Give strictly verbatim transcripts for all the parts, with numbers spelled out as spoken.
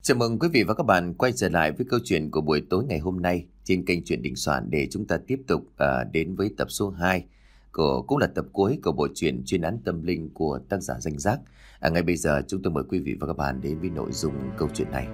Chào mừng quý vị và các bạn quay trở lại với câu chuyện của buổi tối ngày hôm nay trên kênh Truyện Đình Soạn để chúng ta tiếp tục uh, đến với tập số hai của cũng là tập cuối của bộ truyện Chuyên án tâm linh của tác giả Danh Giác. À, ngay bây giờ chúng tôi mời quý vị và các bạn đến với nội dung câu chuyện này.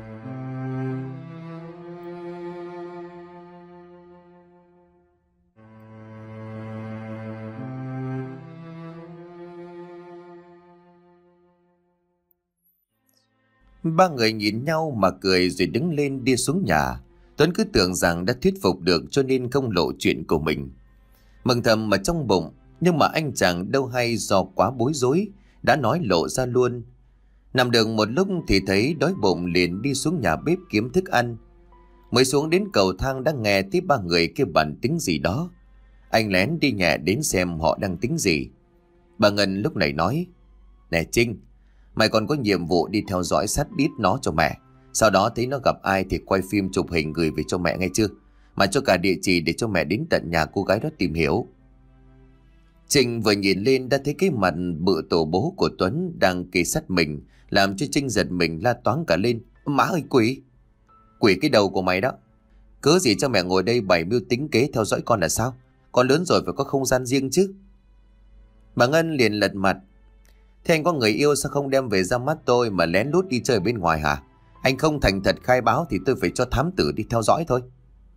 Ba người nhìn nhau mà cười rồi đứng lên đi xuống nhà. Tuấn cứ tưởng rằng đã thuyết phục được cho nên không lộ chuyện của mình. Mừng thầm mà trong bụng, nhưng mà anh chàng đâu hay do quá bối rối, đã nói lộ ra luôn. Nằm được một lúc thì thấy đói bụng liền đi xuống nhà bếp kiếm thức ăn. Mới xuống đến cầu thang đã nghe thấy ba người kia bàn tính gì đó. Anh lén đi nhẹ đến xem họ đang tính gì. Bà Ngân lúc này nói: "Nè Trinh, mày còn có nhiệm vụ đi theo dõi sát đít nó cho mẹ. Sau đó thấy nó gặp ai thì quay phim chụp hình gửi về cho mẹ nghe chưa? Mà cho cả địa chỉ để cho mẹ đến tận nhà cô gái đó tìm hiểu." Trinh vừa nhìn lên đã thấy cái mặt bự tổ bố của Tuấn đang kề sát mình, làm cho Trinh giật mình la toáng cả lên: "Má ơi, quỷ! Quỷ cái đầu của mày đó! Cớ gì cho mẹ ngồi đây bày mưu tính kế theo dõi con là sao? Con lớn rồi phải có không gian riêng chứ." Bà Ngân liền lật mặt: "Thế anh có người yêu sao không đem về ra mắt tôi mà lén lút đi chơi bên ngoài hả? Anh không thành thật khai báo thì tôi phải cho thám tử đi theo dõi thôi."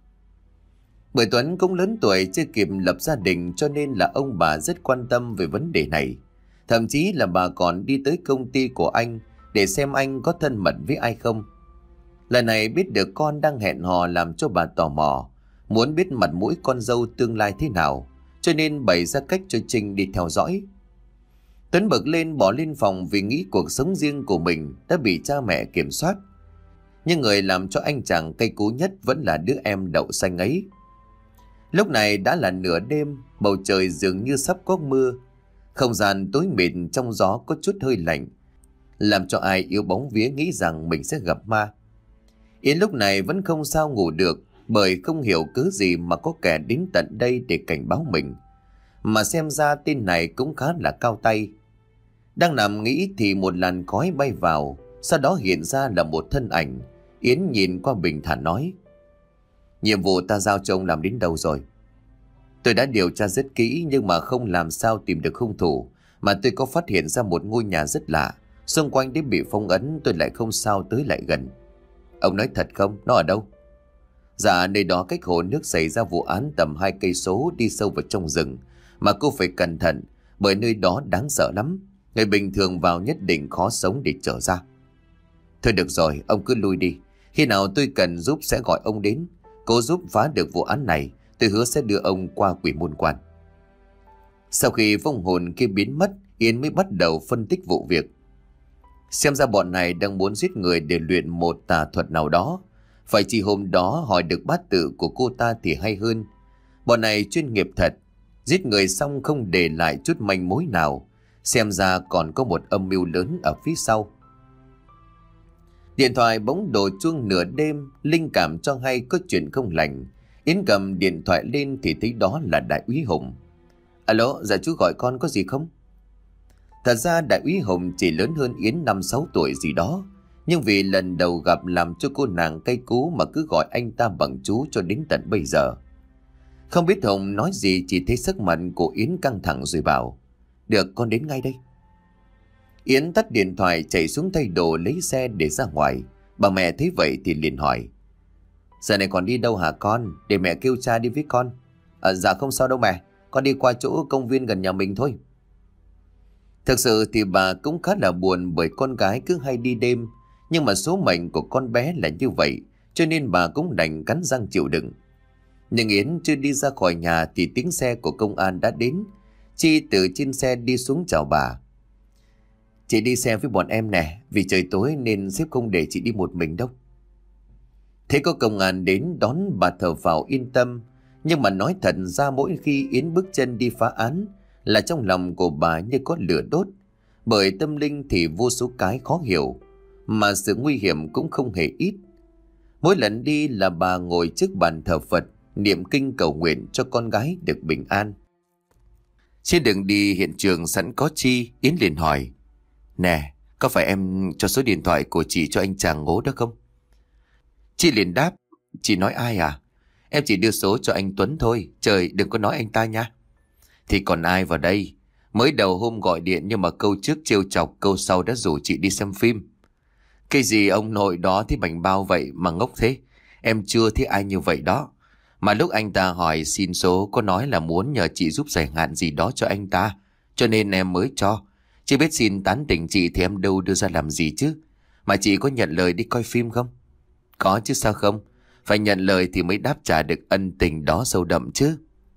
Bởi Tuấn cũng lớn tuổi chưa kịp lập gia đình cho nên là ông bà rất quan tâm về vấn đề này. Thậm chí là bà còn đi tới công ty của anh để xem anh có thân mật với ai không. Lần này biết được con đang hẹn hò làm cho bà tò mò, muốn biết mặt mũi con dâu tương lai thế nào, cho nên bày ra cách cho Trinh đi theo dõi. Tuấn bực lên bỏ lên phòng vì nghĩ cuộc sống riêng của mình đã bị cha mẹ kiểm soát. Nhưng người làm cho anh chàng cay cú nhất vẫn là đứa em đậu xanh ấy. Lúc này đã là nửa đêm, bầu trời dường như sắp có mưa. Không gian tối mịt, trong gió có chút hơi lạnh, làm cho ai yếu bóng vía nghĩ rằng mình sẽ gặp ma. Yến lúc này vẫn không sao ngủ được, bởi không hiểu cớ gì mà có kẻ đến tận đây để cảnh báo mình. Mà xem ra tên này cũng khá là cao tay. Đang nằm nghĩ thì một làn khói bay vào, sau đó hiện ra là một thân ảnh. Yến nhìn qua bình thản nói: "Nhiệm vụ ta giao cho ông làm đến đâu rồi?" "Tôi đã điều tra rất kỹ nhưng mà không làm sao tìm được hung thủ. Mà tôi có phát hiện ra một ngôi nhà rất lạ, xung quanh đến bị phong ấn, tôi lại không sao tới lại gần." "Ông nói thật không? Nó ở đâu?" "Dạ, nơi đó cách hồ nước xảy ra vụ án tầm hai cây số, đi sâu vào trong rừng. Mà cô phải cẩn thận, bởi nơi đó đáng sợ lắm. Người bình thường vào nhất định khó sống để trở ra." "Thôi được rồi, ông cứ lui đi. Khi nào tôi cần giúp sẽ gọi ông đến. Cố giúp phá được vụ án này, tôi hứa sẽ đưa ông qua quỷ môn quan." Sau khi vong hồn kia biến mất, Yến mới bắt đầu phân tích vụ việc. Xem ra bọn này đang muốn giết người để luyện một tà thuật nào đó. Phải chỉ hôm đó hỏi được bát tự của cô ta thì hay hơn. Bọn này chuyên nghiệp thật, giết người xong không để lại chút manh mối nào. Xem ra còn có một âm mưu lớn ở phía sau. Điện thoại bỗng đổ chuông nửa đêm, linh cảm cho hay có chuyện không lành. Yến cầm điện thoại lên thì thấy đó là Đại úy Hùng. "Alo, dạ chú gọi con có gì không?" Thật ra Đại úy Hùng chỉ lớn hơn Yến năm sáu tuổi gì đó, nhưng vì lần đầu gặp làm cho cô nàng cay cú mà cứ gọi anh ta bằng chú cho đến tận bây giờ. Không biết Hùng nói gì, chỉ thấy sắc mặt của Yến căng thẳng rồi bảo: "Được, con đến ngay đây." Yến tắt điện thoại chạy xuống thay đồ lấy xe để ra ngoài. Bà mẹ thấy vậy thì liền hỏi: "Giờ này còn đi đâu hả con? Để mẹ kêu cha đi với con." À, "Dạ không sao đâu mẹ, con đi qua chỗ công viên gần nhà mình thôi." Thực sự thì bà cũng khá là buồn bởi con gái cứ hay đi đêm. Nhưng mà số mệnh của con bé là như vậy, cho nên bà cũng đành cắn răng chịu đựng. Nhưng Yến chưa đi ra khỏi nhà thì tiếng xe của công an đã đến. Chi từ trên xe đi xuống chào bà: "Chị đi xe với bọn em nè, vì trời tối nên sếp không để chị đi một mình đâu." Thế có công an đến đón bà thở phào yên tâm. Nhưng mà nói thật ra mỗi khi Yến bước chân đi phá án là trong lòng của bà như có lửa đốt. Bởi tâm linh thì vô số cái khó hiểu, mà sự nguy hiểm cũng không hề ít. Mỗi lần đi là bà ngồi trước bàn thờ Phật, niệm kinh cầu nguyện cho con gái được bình an. Trên đường đi hiện trường sẵn có Chi, Yến liền hỏi: "Nè, có phải em cho số điện thoại của chị cho anh chàng ngố đó không? Chị liền đáp, chị nói ai à? Em chỉ đưa số cho anh Tuấn thôi, trời đừng có nói anh ta nha. Thì còn ai vào đây? Mới đầu hôm gọi điện nhưng mà câu trước trêu chọc, câu sau đã rủ chị đi xem phim. Cái gì ông nội đó thì bảnh bao vậy mà ngốc thế? Em chưa thấy ai như vậy đó. Mà lúc anh ta hỏi xin số có nói là muốn nhờ chị giúp giải hạn gì đó cho anh ta, cho nên em mới cho. Chị biết xin tán tỉnh chị thì em đâu đưa ra làm gì chứ. Mà chị có nhận lời đi coi phim không? Có chứ sao không? Phải nhận lời thì mới đáp trả được ân tình đó sâu đậm chứ.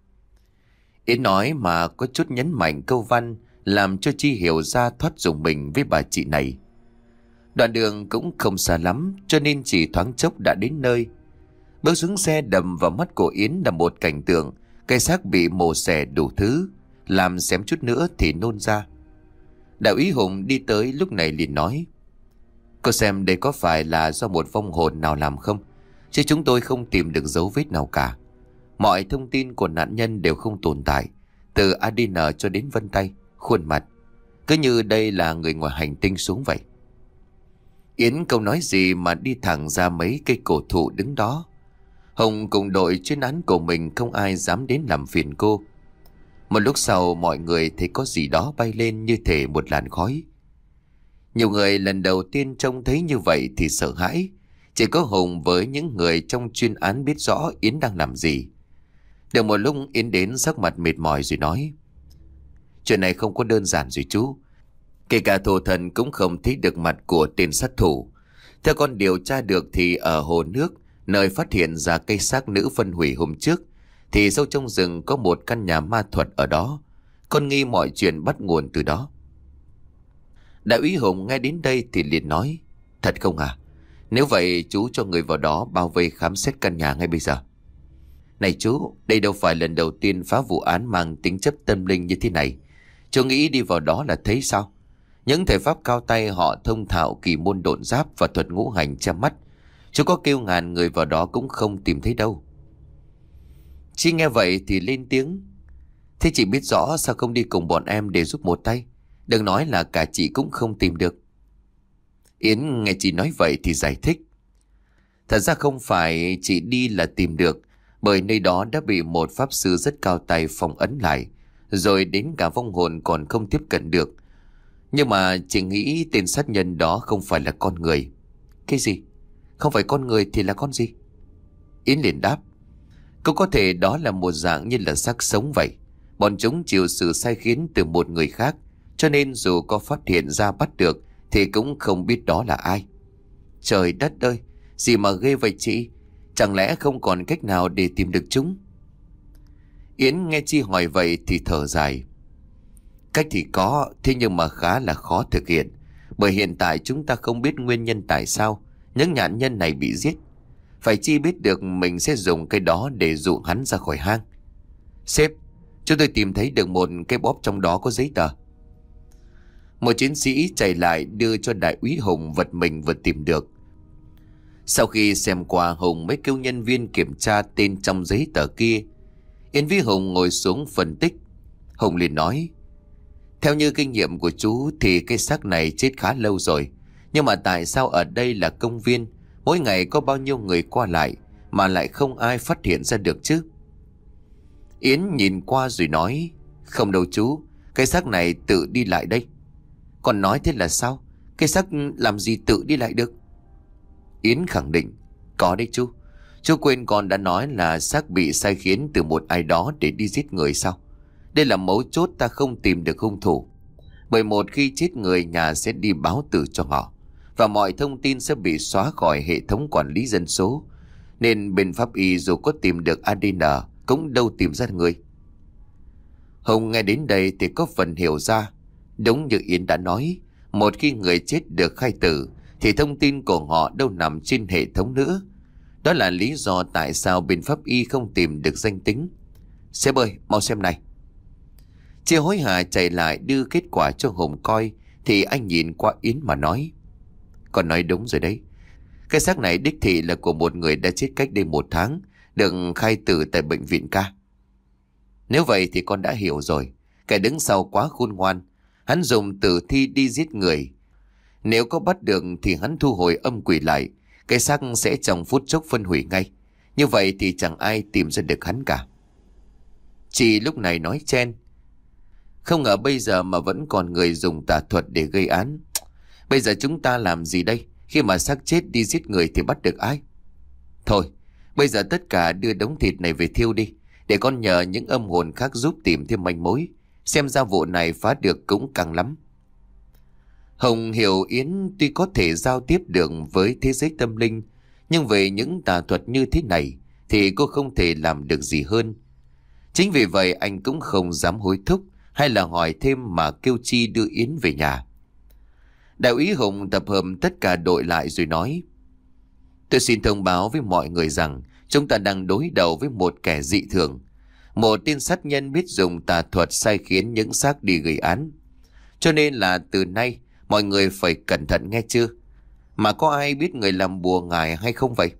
Yến nói mà có chút nhấn mạnh câu văn, làm cho Chi hiểu ra thoát dùng mình với bà chị này. Đoạn đường cũng không xa lắm, cho nên chỉ thoáng chốc đã đến nơi. Bước xuống xe, đầm vào mắt của Yến là một cảnh tượng cây xác bị mổ xẻ đủ thứ, làm xém chút nữa thì nôn ra. Đại úy Hùng đi tới lúc này liền nói, cô xem đây có phải là do một vong hồn nào làm không? Chứ chúng tôi không tìm được dấu vết nào cả. Mọi thông tin của nạn nhân đều không tồn tại, từ a đê en cho đến vân tay, khuôn mặt, cứ như đây là người ngoài hành tinh xuống vậy. Yến không nói gì mà đi thẳng ra mấy cây cổ thụ đứng đó. Hồng cùng đội chuyên án của mình không ai dám đến làm phiền cô. Một lúc sau mọi người thấy có gì đó bay lên như thể một làn khói. Nhiều người lần đầu tiên trông thấy như vậy thì sợ hãi. Chỉ có Hùng với những người trong chuyên án biết rõ Yến đang làm gì. Được một lúc Yến đến sắc mặt mệt mỏi rồi nói, chuyện này không có đơn giản rồi chú. Kể cả thổ thần cũng không thấy được mặt của tên sát thủ. Theo con điều tra được thì ở hồ nước, nơi phát hiện ra cây xác nữ phân hủy hôm trước, thì sâu trong rừng có một căn nhà ma thuật ở đó. Con nghi mọi chuyện bắt nguồn từ đó. Đại úy Hùng nghe đến đây thì liền nói, thật không à? Nếu vậy chú cho người vào đó bao vây khám xét căn nhà ngay bây giờ. Này chú, đây đâu phải lần đầu tiên phá vụ án mang tính chất tâm linh như thế này. Chú nghĩ đi vào đó là thấy sao? Những thể pháp cao tay họ thông thạo kỳ môn độn giáp và thuật ngũ hành che mắt. Chú có kêu ngàn người vào đó cũng không tìm thấy đâu. Chi nghe vậy thì lên tiếng, thế chị biết rõ sao không đi cùng bọn em để giúp một tay? Đừng nói là cả chị cũng không tìm được. Yến nghe chị nói vậy thì giải thích, thật ra không phải chị đi là tìm được, bởi nơi đó đã bị một pháp sư rất cao tay phong ấn lại, rồi đến cả vong hồn còn không tiếp cận được. Nhưng mà chị nghĩ tên sát nhân đó không phải là con người. Cái gì? Không phải con người thì là con gì? Yến liền đáp, cũng có thể đó là một dạng như là xác sống vậy. Bọn chúng chịu sự sai khiến từ một người khác, cho nên dù có phát hiện ra bắt được thì cũng không biết đó là ai. Trời đất ơi, gì mà ghê vậy chị? Chẳng lẽ không còn cách nào để tìm được chúng? Yến nghe Chi hỏi vậy thì thở dài. Cách thì có, thế nhưng mà khá là khó thực hiện. Bởi hiện tại chúng ta không biết nguyên nhân tại sao những nạn nhân này bị giết. Phải Chi biết được mình sẽ dùng cái đó để dụ hắn ra khỏi hang. Sếp, chúng tôi tìm thấy được một cái bóp trong đó có giấy tờ. Một chiến sĩ chạy lại đưa cho đại úy Hùng vật mình vừa tìm được. Sau khi xem qua, Hùng mới kêu nhân viên kiểm tra tên trong giấy tờ kia. Yến với Hùng ngồi xuống phân tích. Hùng liền nói, theo như kinh nghiệm của chú thì cái xác này chết khá lâu rồi. Nhưng mà tại sao ở đây là công viên, mỗi ngày có bao nhiêu người qua lại mà lại không ai phát hiện ra được chứ? Yến nhìn qua rồi nói, không đâu chú, cái xác này tự đi lại đây. Còn nói thế là sao? Cái xác làm gì tự đi lại được? Yến khẳng định, có đấy chú. Chú quên con đã nói là xác bị sai khiến từ một ai đó để đi giết người sao? Đây là mấu chốt ta không tìm được hung thủ. Bởi một khi chết người, nhà sẽ đi báo tử cho họ, và mọi thông tin sẽ bị xóa khỏi hệ thống quản lý dân số. Nên bên pháp y dù có tìm được a đê en cũng đâu tìm ra người. Hùng nghe đến đây thì có phần hiểu ra. Đúng như Yến đã nói, một khi người chết được khai tử thì thông tin của họ đâu nằm trên hệ thống nữa. Đó là lý do tại sao bên pháp y không tìm được danh tính. Sếp ơi, mau xem này. Chị hối hả chạy lại đưa kết quả cho Hùng coi thì anh nhìn qua Yến mà nói, con nói đúng rồi đấy. Cái xác này đích thị là của một người đã chết cách đây một tháng, được khai tử tại bệnh viện ca. Nếu vậy thì con đã hiểu rồi. Kẻ đứng sau quá khôn ngoan. Hắn dùng tử thi đi giết người. Nếu có bắt được thì hắn thu hồi âm quỷ lại, cái xác sẽ trong phút chốc phân hủy ngay. Như vậy thì chẳng ai tìm ra được hắn cả. Chị lúc này nói chen: Không ngờ bây giờ mà vẫn còn người dùng tà thuật để gây án. Bây giờ chúng ta làm gì đây? Khi mà xác chết đi giết người thì bắt được ai? Thôi, bây giờ tất cả đưa đống thịt này về thiêu đi, để con nhờ những âm hồn khác giúp tìm thêm manh mối. Xem ra vụ này phá được cũng càng lắm. Hồng hiểu Yến tuy có thể giao tiếp được với thế giới tâm linh, nhưng về những tà thuật như thế này thì cô không thể làm được gì hơn. Chính vì vậy anh cũng không dám hối thúc hay là hỏi thêm mà kêu Chi đưa Yến về nhà. Đại úy Hùng tập hợp tất cả đội lại rồi nói: Tôi xin thông báo với mọi người rằng chúng ta đang đối đầu với một kẻ dị thường. Một tên sát nhân biết dùng tà thuật sai khiến những xác đi gây án. Cho nên là từ nay mọi người phải cẩn thận nghe chưa? Mà có ai biết người làm bùa ngài hay không vậy?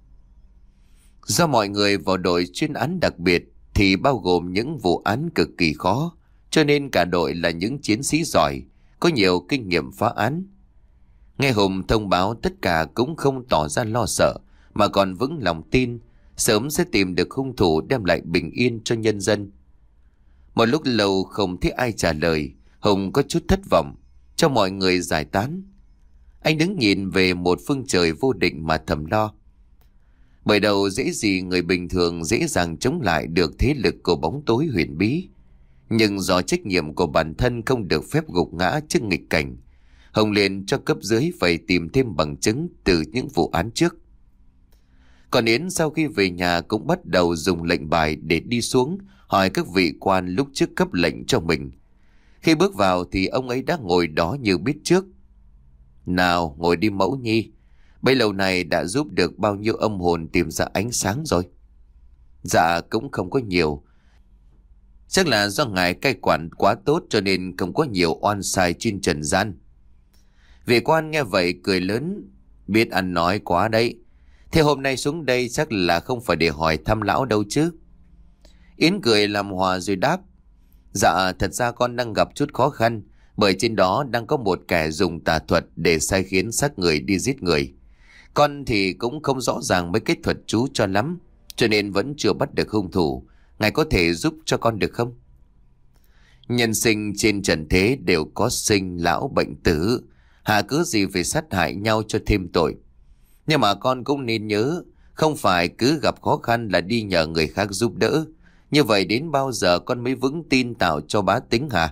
Do mọi người vào đội chuyên án đặc biệt thì bao gồm những vụ án cực kỳ khó, cho nên cả đội là những chiến sĩ giỏi, có nhiều kinh nghiệm phá án. Nghe Hùng thông báo, tất cả cũng không tỏ ra lo sợ, mà còn vững lòng tin sớm sẽ tìm được hung thủ đem lại bình yên cho nhân dân. Một lúc lâu không thấy ai trả lời, Hùng có chút thất vọng, cho mọi người giải tán. Anh đứng nhìn về một phương trời vô định mà thầm lo. Bởi đầu dễ gì người bình thường dễ dàng chống lại được thế lực của bóng tối huyền bí. Nhưng do trách nhiệm của bản thân không được phép gục ngã trước nghịch cảnh, Hồng liền cho cấp dưới phải tìm thêm bằng chứng từ những vụ án trước. Còn Yến sau khi về nhà cũng bắt đầu dùng lệnh bài để đi xuống hỏi các vị quan lúc trước cấp lệnh cho mình. Khi bước vào thì ông ấy đã ngồi đó như biết trước. Nào ngồi đi Mẫu Nhi, bấy lâu này đã giúp được bao nhiêu âm hồn tìm ra ánh sáng rồi? Dạ cũng không có nhiều. Chắc là do ngài cai quản quá tốt cho nên không có nhiều oan sai trên trần gian. Vị quan nghe vậy cười lớn: Biết ăn nói quá đấy. Thế hôm nay xuống đây chắc là không phải để hỏi thăm lão đâu chứ? Yến cười làm hòa rồi đáp: Dạ thật ra con đang gặp chút khó khăn, bởi trên đó đang có một kẻ dùng tà thuật để sai khiến xác người đi giết người. Con thì cũng không rõ ràng mấy cái thuật chú cho lắm, cho nên vẫn chưa bắt được hung thủ. Ngài có thể giúp cho con được không? Nhân sinh trên trần thế đều có sinh lão bệnh tử, hà cớ gì phải sát hại nhau cho thêm tội. Nhưng mà con cũng nên nhớ, không phải cứ gặp khó khăn là đi nhờ người khác giúp đỡ. Như vậy đến bao giờ con mới vững tin tạo cho bá tính hả?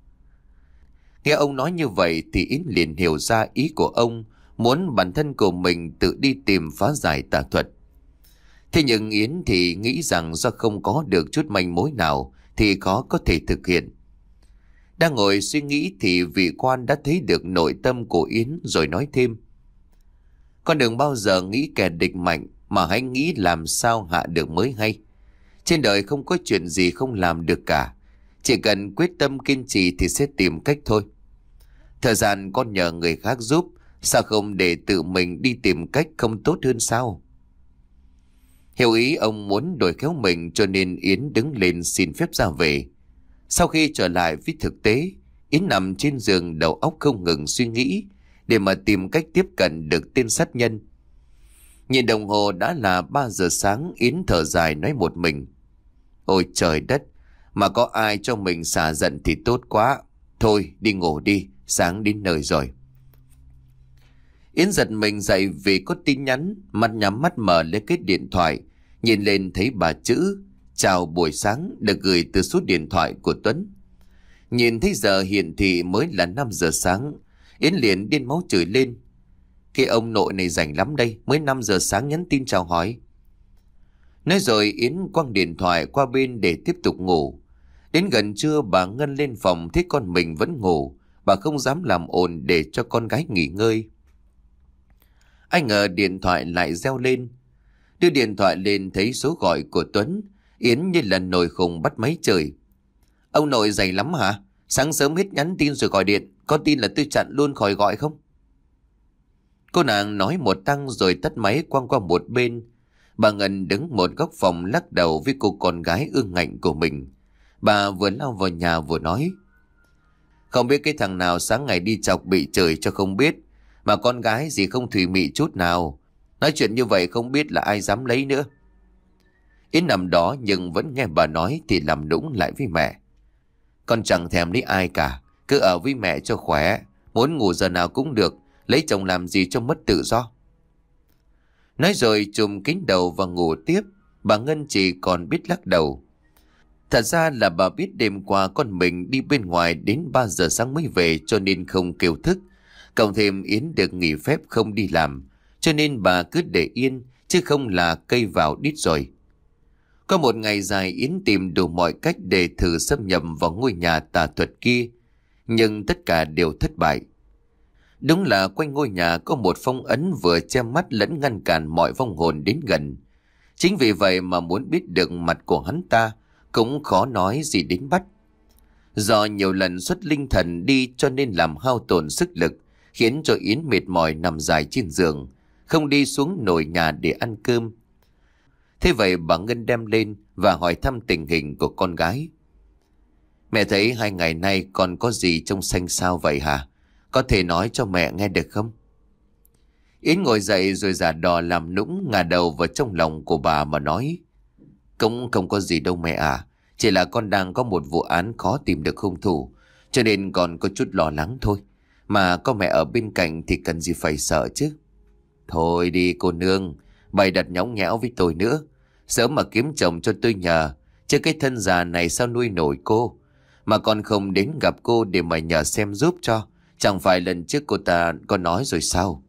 Nghe ông nói như vậy thì Yến liền hiểu ra ý của ông, muốn bản thân của mình tự đi tìm phá giải tà thuật. Thế nhưng Yến thì nghĩ rằng do không có được chút manh mối nào thì khó có thể thực hiện. Đang ngồi suy nghĩ thì vị quan đã thấy được nội tâm của Yến rồi nói thêm: Con đừng bao giờ nghĩ kẻ địch mạnh, mà hãy nghĩ làm sao hạ được mới hay. Trên đời không có chuyện gì không làm được cả, chỉ cần quyết tâm kiên trì thì sẽ tìm cách thôi. Thời gian con nhờ người khác giúp, sao không để tự mình đi tìm cách không tốt hơn sao? Hiểu ý ông muốn đổi khéo mình, cho nên Yến đứng lên xin phép ra về. Sau khi trở lại với thực tế, Yến nằm trên giường đầu óc không ngừng suy nghĩ để mà tìm cách tiếp cận được tên sát nhân. Nhìn đồng hồ đã là ba giờ sáng, Yến thở dài nói một mình: Ôi trời đất, mà có ai cho mình xả giận thì tốt quá. Thôi đi ngủ đi, sáng đến nơi rồi. Yến giật mình dậy vì có tin nhắn, mặt nhắm mắt mở lấy cái điện thoại, nhìn lên thấy ba chữ chào buổi sáng được gửi từ số điện thoại của Tuấn. Nhìn thấy giờ hiển thị mới là năm giờ sáng, Yến liền điên máu chửi lên: Cái ông nội này rảnh lắm đây, mới năm giờ sáng nhắn tin chào hỏi. Nói rồi Yến quăng điện thoại qua bên để tiếp tục ngủ. Đến gần trưa bà Ngân lên phòng thấy con mình vẫn ngủ, bà không dám làm ồn để cho con gái nghỉ ngơi. Ai ngờ điện thoại lại reo lên. Đưa điện thoại lên thấy số gọi của Tuấn, Yến như là nồi khùng bắt máy trời: Ông nội rảnh lắm hả? Sáng sớm hết nhắn tin rồi gọi điện, có tin là tôi chặn luôn khỏi gọi không? Cô nàng nói một tăng rồi tắt máy quăng qua một bên. Bà Ngân đứng một góc phòng lắc đầu với cô con gái ương ngạnh của mình. Bà vừa lao vào nhà vừa nói: Không biết cái thằng nào sáng ngày đi chọc bị chửi cho không biết. Mà con gái gì không thùy mị chút nào. Nói chuyện như vậy không biết là ai dám lấy nữa. Yến nằm đó nhưng vẫn nghe bà nói thì làm nũng lại với mẹ. Con chẳng thèm lấy ai cả. Cứ ở với mẹ cho khỏe. Muốn ngủ giờ nào cũng được. Lấy chồng làm gì cho mất tự do. Nói rồi trùm kín đầu và ngủ tiếp. Bà Ngân chỉ còn biết lắc đầu. Thật ra là bà biết đêm qua con mình đi bên ngoài đến ba giờ sáng mới về cho nên không kêu thức. Cộng thêm Yến được nghỉ phép không đi làm, cho nên bà cứ để yên, chứ không là cây vào đít rồi. Có một ngày dài Yến tìm đủ mọi cách để thử xâm nhập vào ngôi nhà tà thuật kia, nhưng tất cả đều thất bại. Đúng là quanh ngôi nhà có một phong ấn vừa che mắt lẫn ngăn cản mọi vong hồn đến gần. Chính vì vậy mà muốn biết được mặt của hắn ta cũng khó nói gì đến bắt. Do nhiều lần xuất linh thần đi cho nên làm hao tổn sức lực, khiến cho Yến mệt mỏi nằm dài trên giường, không đi xuống nồi nhà để ăn cơm. Thế vậy bà Ngân đem lên và hỏi thăm tình hình của con gái. Mẹ thấy hai ngày nay con có gì trông xanh xao vậy hả? Có thể nói cho mẹ nghe được không? Yến ngồi dậy rồi giả đò làm nũng ngả đầu vào trong lòng của bà mà nói. Cũng không có gì đâu mẹ à. Chỉ là con đang có một vụ án khó tìm được hung thủ, cho nên còn có chút lo lắng thôi. Mà có mẹ ở bên cạnh thì cần gì phải sợ chứ. Thôi đi cô nương, bày đặt nhõng nhẽo với tôi nữa. Sớm mà kiếm chồng cho tôi nhờ, chứ cái thân già này sao nuôi nổi cô. Mà con không đến gặp cô để mà nhờ xem giúp cho. Chẳng phải lần trước cô ta có nói rồi sao?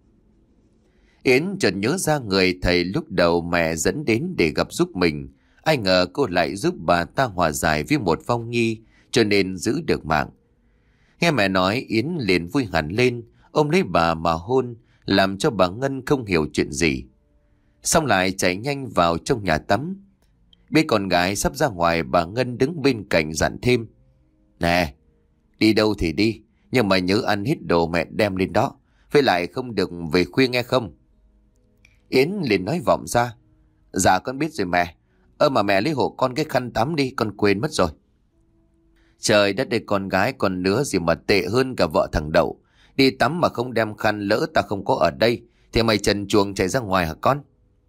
Yến chợt nhớ ra người thầy lúc đầu mẹ dẫn đến để gặp giúp mình. Ai ngờ cô lại giúp bà ta hòa giải với một vong nhi, cho nên giữ được mạng. Nghe mẹ nói Yến liền vui hẳn lên, ôm lấy bà mà hôn, làm cho bà Ngân không hiểu chuyện gì. Xong lại chạy nhanh vào trong nhà tắm. Biết con gái sắp ra ngoài, bà Ngân đứng bên cạnh dặn thêm. Nè, đi đâu thì đi, nhưng mà nhớ ăn hết đồ mẹ đem lên đó. Với lại không được về khuya nghe không? Yến liền nói vọng ra. Dạ con biết rồi mẹ. Ơ mà mẹ lấy hộ con cái khăn tắm đi, con quên mất rồi. Trời đất ơi, con gái còn nữa gì mà tệ hơn cả vợ thằng Đậu. Đi tắm mà không đem khăn, lỡ ta không có ở đây thì mày trần truồng chạy ra ngoài hả con?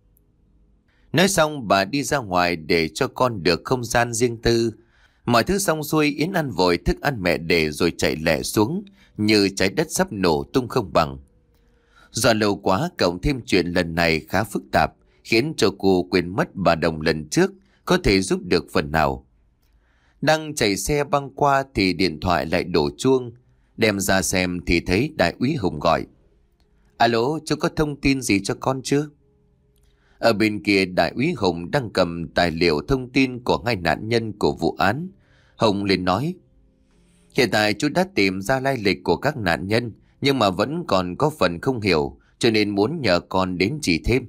Nói xong bà đi ra ngoài để cho con được không gian riêng tư. Mọi thứ xong xuôi, Yến ăn vội thức ăn mẹ để rồi chạy lẹ xuống, như trái đất sắp nổ tung không bằng. Do lâu quá cộng thêm chuyện lần này khá phức tạp, khiến cho cô quên mất bà Đồng lần trước có thể giúp được phần nào. Đang chạy xe băng qua thì điện thoại lại đổ chuông. Đem ra xem thì thấy đại úy Hùng gọi. Alo, chú có thông tin gì cho con chưa? Ở bên kia đại úy Hùng đang cầm tài liệu thông tin của hai nạn nhân của vụ án. Hùng liền nói. Hiện tại chú đã tìm ra lai lịch của các nạn nhân, nhưng mà vẫn còn có phần không hiểu, cho nên muốn nhờ con đến chỉ thêm.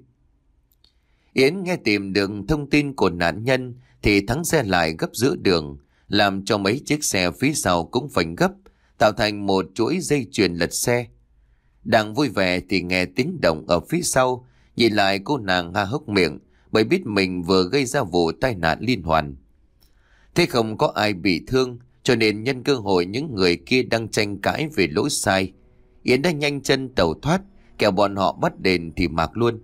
Yến nghe tìm được thông tin của nạn nhân thì thắng xe lại gấp giữa đường, làm cho mấy chiếc xe phía sau cũng phanh gấp, tạo thành một chuỗi dây chuyền lật xe. Đang vui vẻ thì nghe tiếng động ở phía sau, nhìn lại cô nàng ha hốc miệng, bởi biết mình vừa gây ra vụ tai nạn liên hoàn. Thế không có ai bị thương, cho nên nhân cơ hội những người kia đang tranh cãi về lỗi sai, Yến đã nhanh chân tẩu thoát, kẻo bọn họ bắt đền thì mạc luôn.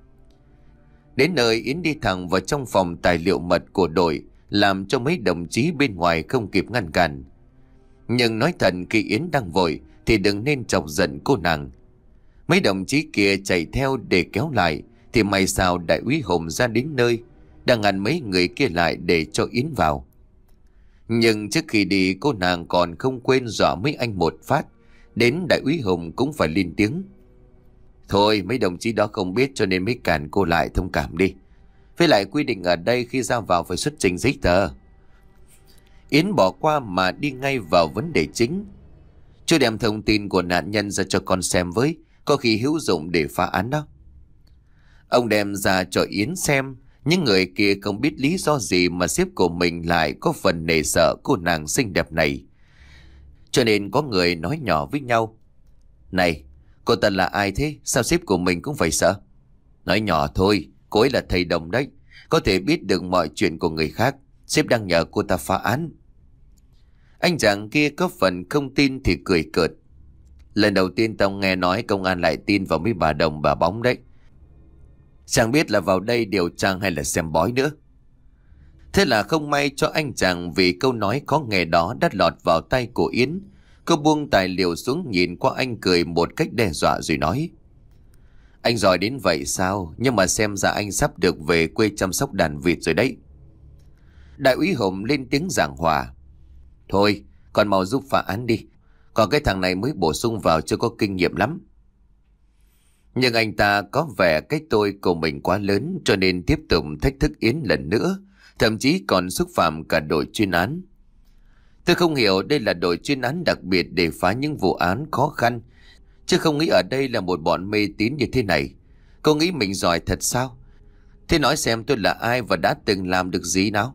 Đến nơi, Yến đi thẳng vào trong phòng tài liệu mật của đội, làm cho mấy đồng chí bên ngoài không kịp ngăn cản. Nhưng nói thật, khi Yến đang vội thì đừng nên chọc giận cô nàng. Mấy đồng chí kia chạy theo để kéo lại thì may sao đại úy Hùng ra đến nơi, đang ngăn mấy người kia lại để cho Yến vào. Nhưng trước khi đi, cô nàng còn không quên dọa mấy anh một phát, đến đại úy Hùng cũng phải lên tiếng. Thôi, mấy đồng chí đó không biết cho nên mới cản cô lại, thông cảm đi. Với lại quy định ở đây khi ra vào phải xuất trình giấy tờ. Yến bỏ qua mà đi ngay vào vấn đề chính. Chú đem thông tin của nạn nhân ra cho con xem với, có khi hữu dụng để phá án đó. Ông đem ra cho Yến xem. Những người kia không biết lý do gì mà sếp của mình lại có phần nể sợ cô nàng xinh đẹp này, cho nên có người nói nhỏ với nhau. Này, cô ta là ai thế? Sao sếp của mình cũng phải sợ? Nói nhỏ thôi, cô ấy là thầy Đồng đấy, có thể biết được mọi chuyện của người khác. Sếp đang nhờ cô ta phá án. Anh chàng kia có phần không tin thì cười cợt. Lần đầu tiên tao nghe nói công an lại tin vào mấy bà đồng bà bóng đấy. Chẳng biết là vào đây điều tra hay là xem bói nữa. Thế là không may cho anh chàng vì câu nói khó nghe đó đã lọt vào tay của Yến. Cô buông tài liệu xuống nhìn qua anh cười một cách đe dọa rồi nói: Anh giỏi đến vậy sao? Nhưng mà xem ra anh sắp được về quê chăm sóc đàn vịt rồi đấy. Đại úy Hùng lên tiếng giảng hòa: Thôi, còn mau giúp phá án đi. Còn cái thằng này mới bổ sung vào chưa có kinh nghiệm lắm. Nhưng anh ta có vẻ cái tôi của mình quá lớn cho nên tiếp tục thách thức Yến lần nữa, thậm chí còn xúc phạm cả đội chuyên án. Tôi không hiểu đây là đội chuyên án đặc biệt để phá những vụ án khó khăn, chứ không nghĩ ở đây là một bọn mê tín như thế này. Cô nghĩ mình giỏi thật sao? Thế nói xem tôi là ai và đã từng làm được gì nào?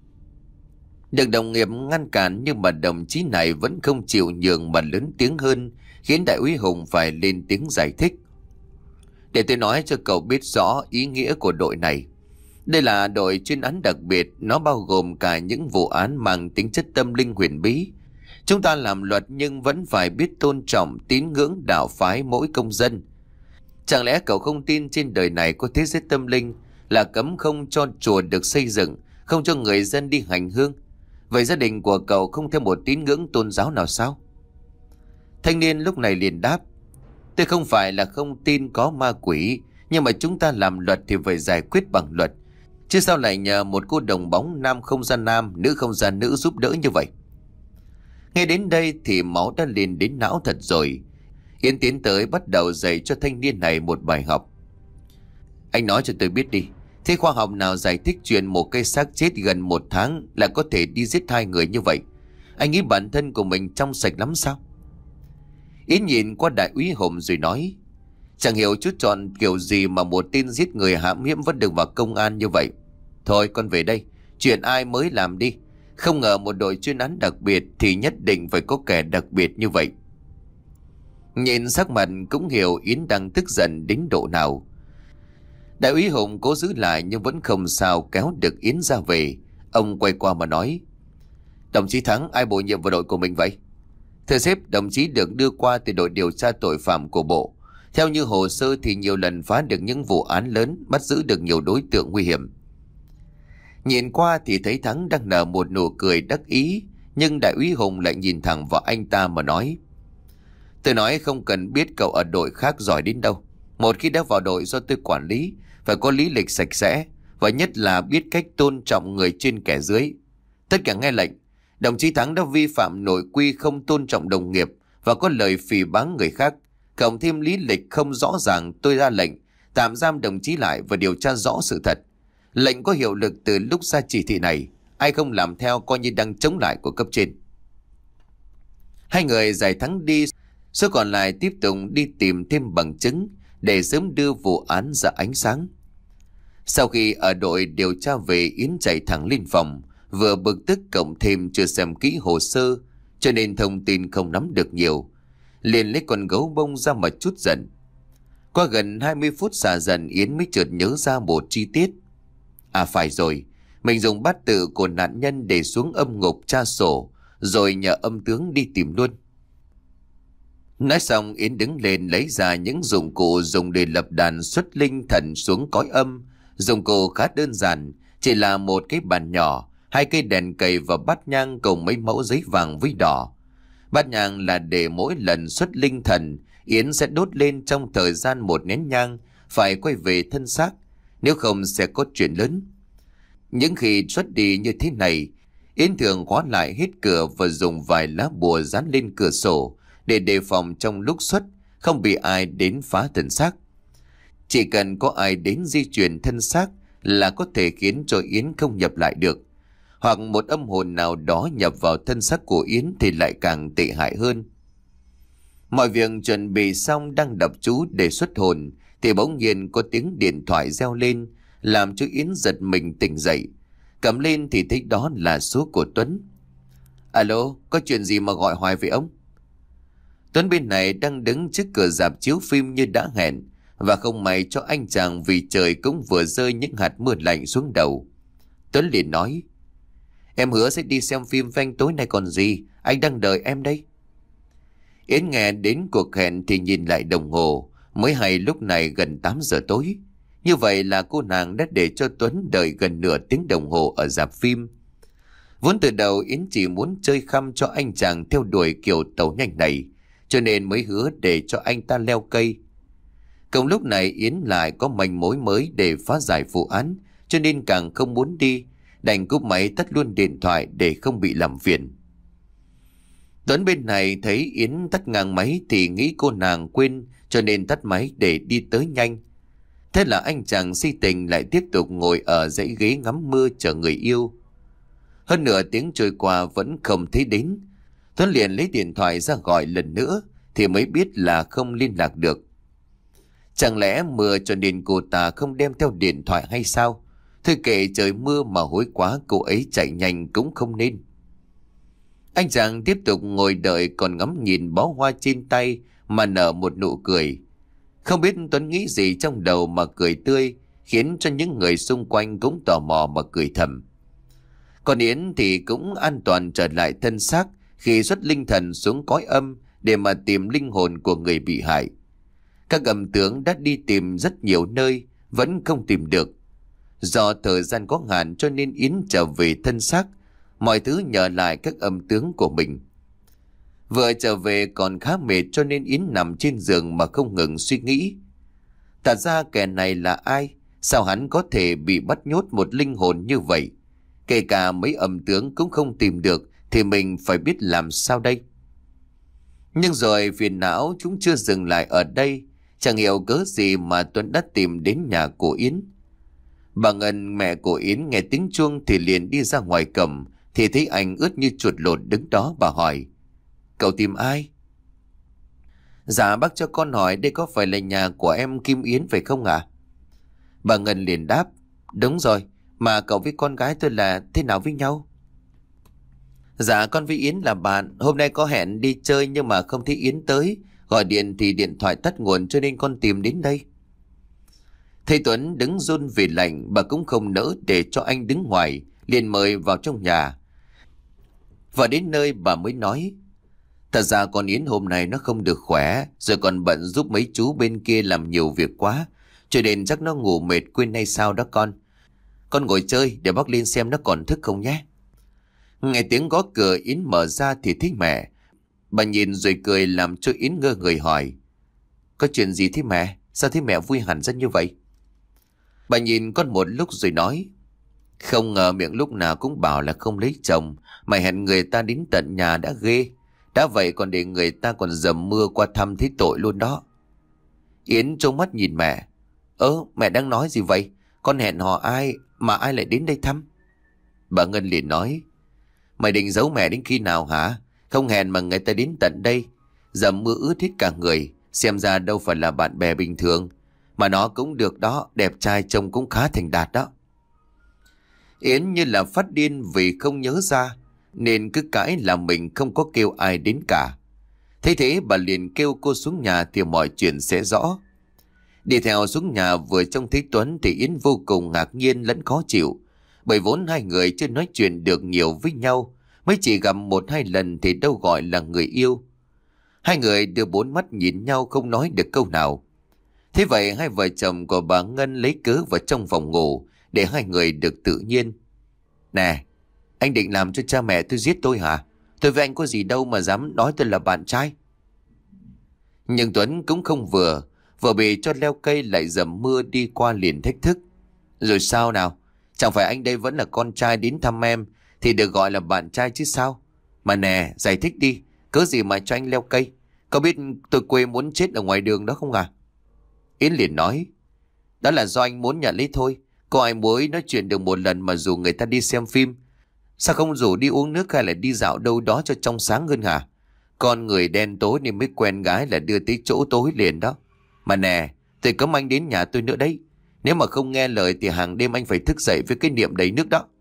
Được đồng nghiệp ngăn cản nhưng mà đồng chí này vẫn không chịu nhường mà lớn tiếng hơn, khiến đại úy Hùng phải lên tiếng giải thích. Để tôi nói cho cậu biết rõ ý nghĩa của đội này. Đây là đội chuyên án đặc biệt, nó bao gồm cả những vụ án mang tính chất tâm linh huyền bí. Chúng ta làm luật nhưng vẫn phải biết tôn trọng tín ngưỡng đạo phái mỗi công dân. Chẳng lẽ cậu không tin trên đời này có thế giới tâm linh, là cấm không cho chùa được xây dựng, không cho người dân đi hành hương? Vậy gia đình của cậu không theo một tín ngưỡng tôn giáo nào sao? Thanh niên lúc này liền đáp: Tôi không phải là không tin có ma quỷ, nhưng mà chúng ta làm luật thì phải giải quyết bằng luật, chứ sao lại nhờ một cô đồng bóng nam không ra nam, nữ không ra nữ giúp đỡ như vậy? Nghe đến đây thì máu đã lên đến não thật rồi. Yến tiến tới bắt đầu dạy cho thanh niên này một bài học. Anh nói cho tôi biết đi, thế khoa học nào giải thích chuyện một cây xác chết gần một tháng là có thể đi giết hai người như vậy? Anh nghĩ bản thân của mình trong sạch lắm sao? Yến nhìn qua đại úy Hùng rồi nói: Chẳng hiểu chút chọn kiểu gì mà một tên giết người hãm hiếp vẫn được vào công an như vậy. Thôi con về đây, chuyện ai mới làm đi. Không ngờ một đội chuyên án đặc biệt thì nhất định phải có kẻ đặc biệt như vậy. Nhìn sắc mặt cũng hiểu Yến đang tức giận đến độ nào. Đại úy Hùng cố giữ lại nhưng vẫn không sao kéo được Yến ra về. Ông quay qua mà nói: Đồng chí Thắng, ai bổ nhiệm vào đội của mình vậy? Thưa sếp, đồng chí được đưa qua từ đội điều tra tội phạm của bộ. Theo như hồ sơ thì nhiều lần phá được những vụ án lớn, bắt giữ được nhiều đối tượng nguy hiểm. Nhìn qua thì thấy Thắng đang nở một nụ cười đắc ý, nhưng đại úy Hùng lại nhìn thẳng vào anh ta mà nói: Tôi nói không cần biết cậu ở đội khác giỏi đến đâu. Một khi đã vào đội do tôi quản lý, phải có lý lịch sạch sẽ, và nhất là biết cách tôn trọng người trên kẻ dưới. Tất cả nghe lệnh. Đồng chí Thắng đã vi phạm nội quy không tôn trọng đồng nghiệp và có lời phỉ báng người khác. Cộng thêm lý lịch không rõ ràng, tôi ra lệnh tạm giam đồng chí lại và điều tra rõ sự thật. Lệnh có hiệu lực từ lúc ra chỉ thị này. Ai không làm theo coi như đang chống lại của cấp trên. Hai người giải Thắng đi, số còn lại tiếp tục đi tìm thêm bằng chứng để sớm đưa vụ án ra ánh sáng. Sau khi ở đội điều tra về, Yến chạy thẳng lên phòng, vừa bực tức cộng thêm chưa xem kỹ hồ sơ cho nên thông tin không nắm được nhiều, liền lấy con gấu bông ra mà chút giận. Qua gần hai mươi phút xả dần, Yến mới chợt nhớ ra một chi tiết. À phải rồi, mình dùng bát tự của nạn nhân để xuống âm ngục tra sổ, rồi nhờ âm tướng đi tìm luôn. Nói xong, Yến đứng lên lấy ra những dụng cụ dùng để lập đàn xuất linh thần xuống cõi âm. Dụng cụ khá đơn giản, chỉ là một cái bàn nhỏ, hai cây đèn cầy và bát nhang cùng mấy mẫu giấy vàng với đỏ. Bát nhang là để mỗi lần xuất linh thần, Yến sẽ đốt lên trong thời gian một nén nhang, phải quay về thân xác, nếu không sẽ có chuyện lớn. Những khi xuất đi như thế này, Yến thường khóa lại hết cửa và dùng vài lá bùa dán lên cửa sổ để đề phòng trong lúc xuất không bị ai đến phá thân xác. Chỉ cần có ai đến di chuyển thân xác là có thể khiến cho Yến không nhập lại được, hoặc một âm hồn nào đó nhập vào thân xác của Yến thì lại càng tệ hại hơn. Mọi việc chuẩn bị xong, đang đọc chú để xuất hồn thì bỗng nhiên có tiếng điện thoại reo lên, làm cho Yến giật mình tỉnh dậy. Cầm lên thì thấy đó là số của Tuấn. Alo, có chuyện gì mà gọi hoài vậy ông? Tuấn bên này đang đứng trước cửa rạp chiếu phim như đã hẹn, và không may cho anh chàng vì trời cũng vừa rơi những hạt mưa lạnh xuống đầu. Tuấn liền nói: Em hứa sẽ đi xem phim với anh tối nay còn gì. Anh đang đợi em đây. Yến nghe đến cuộc hẹn thì nhìn lại đồng hồ. Mới hay lúc này gần tám giờ tối. Như vậy là cô nàng đã để cho Tuấn đợi gần nửa tiếng đồng hồ ở rạp phim. Vốn từ đầu Yến chỉ muốn chơi khăm cho anh chàng theo đuổi kiểu tàu nhanh này, cho nên mới hứa để cho anh ta leo cây. Cùng lúc này Yến lại có manh mối mới để phá giải vụ án, cho nên càng không muốn đi, đành cúp máy tắt luôn điện thoại để không bị làm phiền. Tuấn bên này thấy Yến tắt ngang máy thì nghĩ cô nàng quên, cho nên tắt máy để đi tới nhanh. Thế là anh chàng si tình lại tiếp tục ngồi ở dãy ghế ngắm mưa chờ người yêu. Hơn nửa tiếng trôi qua vẫn không thấy đến. Tuấn liền lấy điện thoại ra gọi lần nữa thì mới biết là không liên lạc được. Chẳng lẽ mưa cho nên cô ta không đem theo điện thoại hay sao? Thôi kệ, trời mưa mà hối quá, cô ấy chạy nhanh cũng không nên. Anh chàng tiếp tục ngồi đợi, còn ngắm nhìn bó hoa trên tay mà nở một nụ cười. Không biết Tuấn nghĩ gì trong đầu mà cười tươi, khiến cho những người xung quanh cũng tò mò mà cười thầm. Còn Yến thì cũng an toàn trở lại thân xác khi xuất linh thần xuống cõi âm để mà tìm linh hồn của người bị hại. Các âm tướng đã đi tìm rất nhiều nơi, vẫn không tìm được. Do thời gian có hạn cho nên Yến trở về thân xác, mọi thứ nhờ lại các âm tướng của mình. Vừa trở về còn khá mệt cho nên Yến nằm trên giường mà không ngừng suy nghĩ. Thật ra kẻ này là ai? Sao hắn có thể bị bắt nhốt một linh hồn như vậy? Kể cả mấy âm tướng cũng không tìm được thì mình phải biết làm sao đây? Nhưng rồi phiền não chúng chưa dừng lại ở đây. Chẳng hiểu cớ gì mà Tuấn đã tìm đến nhà của Yến. Bà Ngân, mẹ của Yến, nghe tiếng chuông thì liền đi ra ngoài cổng, thì thấy anh ướt như chuột lột đứng đó. Bà hỏi: "Cậu tìm ai?" "Dạ bác cho con hỏi đây có phải là nhà của em Kim Yến phải không ạ?" Bà Ngân liền đáp: "Đúng rồi, mà cậu với con gái tôi là thế nào với nhau?" "Dạ con với Yến là bạn, hôm nay có hẹn đi chơi nhưng mà không thấy Yến tới. Gọi điện thì điện thoại tắt nguồn cho nên con tìm đến đây." Thấy Tuấn đứng run vì lạnh, bà cũng không nỡ để cho anh đứng ngoài, liền mời vào trong nhà. Và đến nơi bà mới nói: "Thật ra con Yến hôm nay nó không được khỏe, rồi còn bận giúp mấy chú bên kia làm nhiều việc quá, cho nên chắc nó ngủ mệt quên hay sao đó con. Con ngồi chơi để bác lên xem nó còn thức không nhé." Nghe tiếng gõ cửa Yến mở ra thì thấy mẹ. Bà nhìn rồi cười làm cho Yến ngơ người hỏi: "Có chuyện gì thế mẹ? Sao thấy mẹ vui hẳn ra như vậy?" Bà nhìn con một lúc rồi nói: "Không ngờ miệng lúc nào cũng bảo là không lấy chồng, mày hẹn người ta đến tận nhà đã ghê. Đã vậy còn để người ta còn dầm mưa qua thăm thấy tội luôn đó." Yến trông mắt nhìn mẹ: "Ơ, mẹ đang nói gì vậy? Con hẹn hò ai mà ai lại đến đây thăm?" Bà Ngân liền nói: "Mày định giấu mẹ đến khi nào hả? Không hẹn mà người ta đến tận đây. Dầm mưa ướt hết cả người, xem ra đâu phải là bạn bè bình thường. Mà nó cũng được đó, đẹp trai trông cũng khá thành đạt đó." Yến như là phát điên vì không nhớ ra, nên cứ cãi là mình không có kêu ai đến cả. Thế thế bà liền kêu cô xuống nhà thì mọi chuyện sẽ rõ. Đi theo xuống nhà vừa trông thấy Tuấn thì Yến vô cùng ngạc nhiên lẫn khó chịu. Bởi vốn hai người chưa nói chuyện được nhiều với nhau, mới chỉ gặp một hai lần thì đâu gọi là người yêu. Hai người đưa bốn mắt nhìn nhau không nói được câu nào. Thế vậy hai vợ chồng của bà Ngân lấy cớ vào trong phòng ngủ để hai người được tự nhiên. "Nè, anh định làm cho cha mẹ tôi giết tôi hả? Tôi với anh có gì đâu mà dám nói tôi là bạn trai." Nhưng Tuấn cũng không vừa, vừa bị cho leo cây lại dầm mưa đi qua liền thách thức: "Rồi sao nào? Chẳng phải anh đây vẫn là con trai đến thăm em thì được gọi là bạn trai chứ sao? Mà nè, giải thích đi, cớ gì mà cho anh leo cây? Có biết tôi quê muốn chết ở ngoài đường đó không à?" Yến liền nói: "Đó là do anh muốn nhận lấy thôi. Có ai mới nói chuyện được một lần mà rủ người ta đi xem phim? Sao không rủ đi uống nước hay là đi dạo đâu đó cho trong sáng hơn hả? Con người đen tối nên mới quen gái là đưa tới chỗ tối liền đó. Mà nè, tôi cấm anh đến nhà tôi nữa đấy. Nếu mà không nghe lời thì hàng đêm anh phải thức dậy với cái niệm đầy nước đó."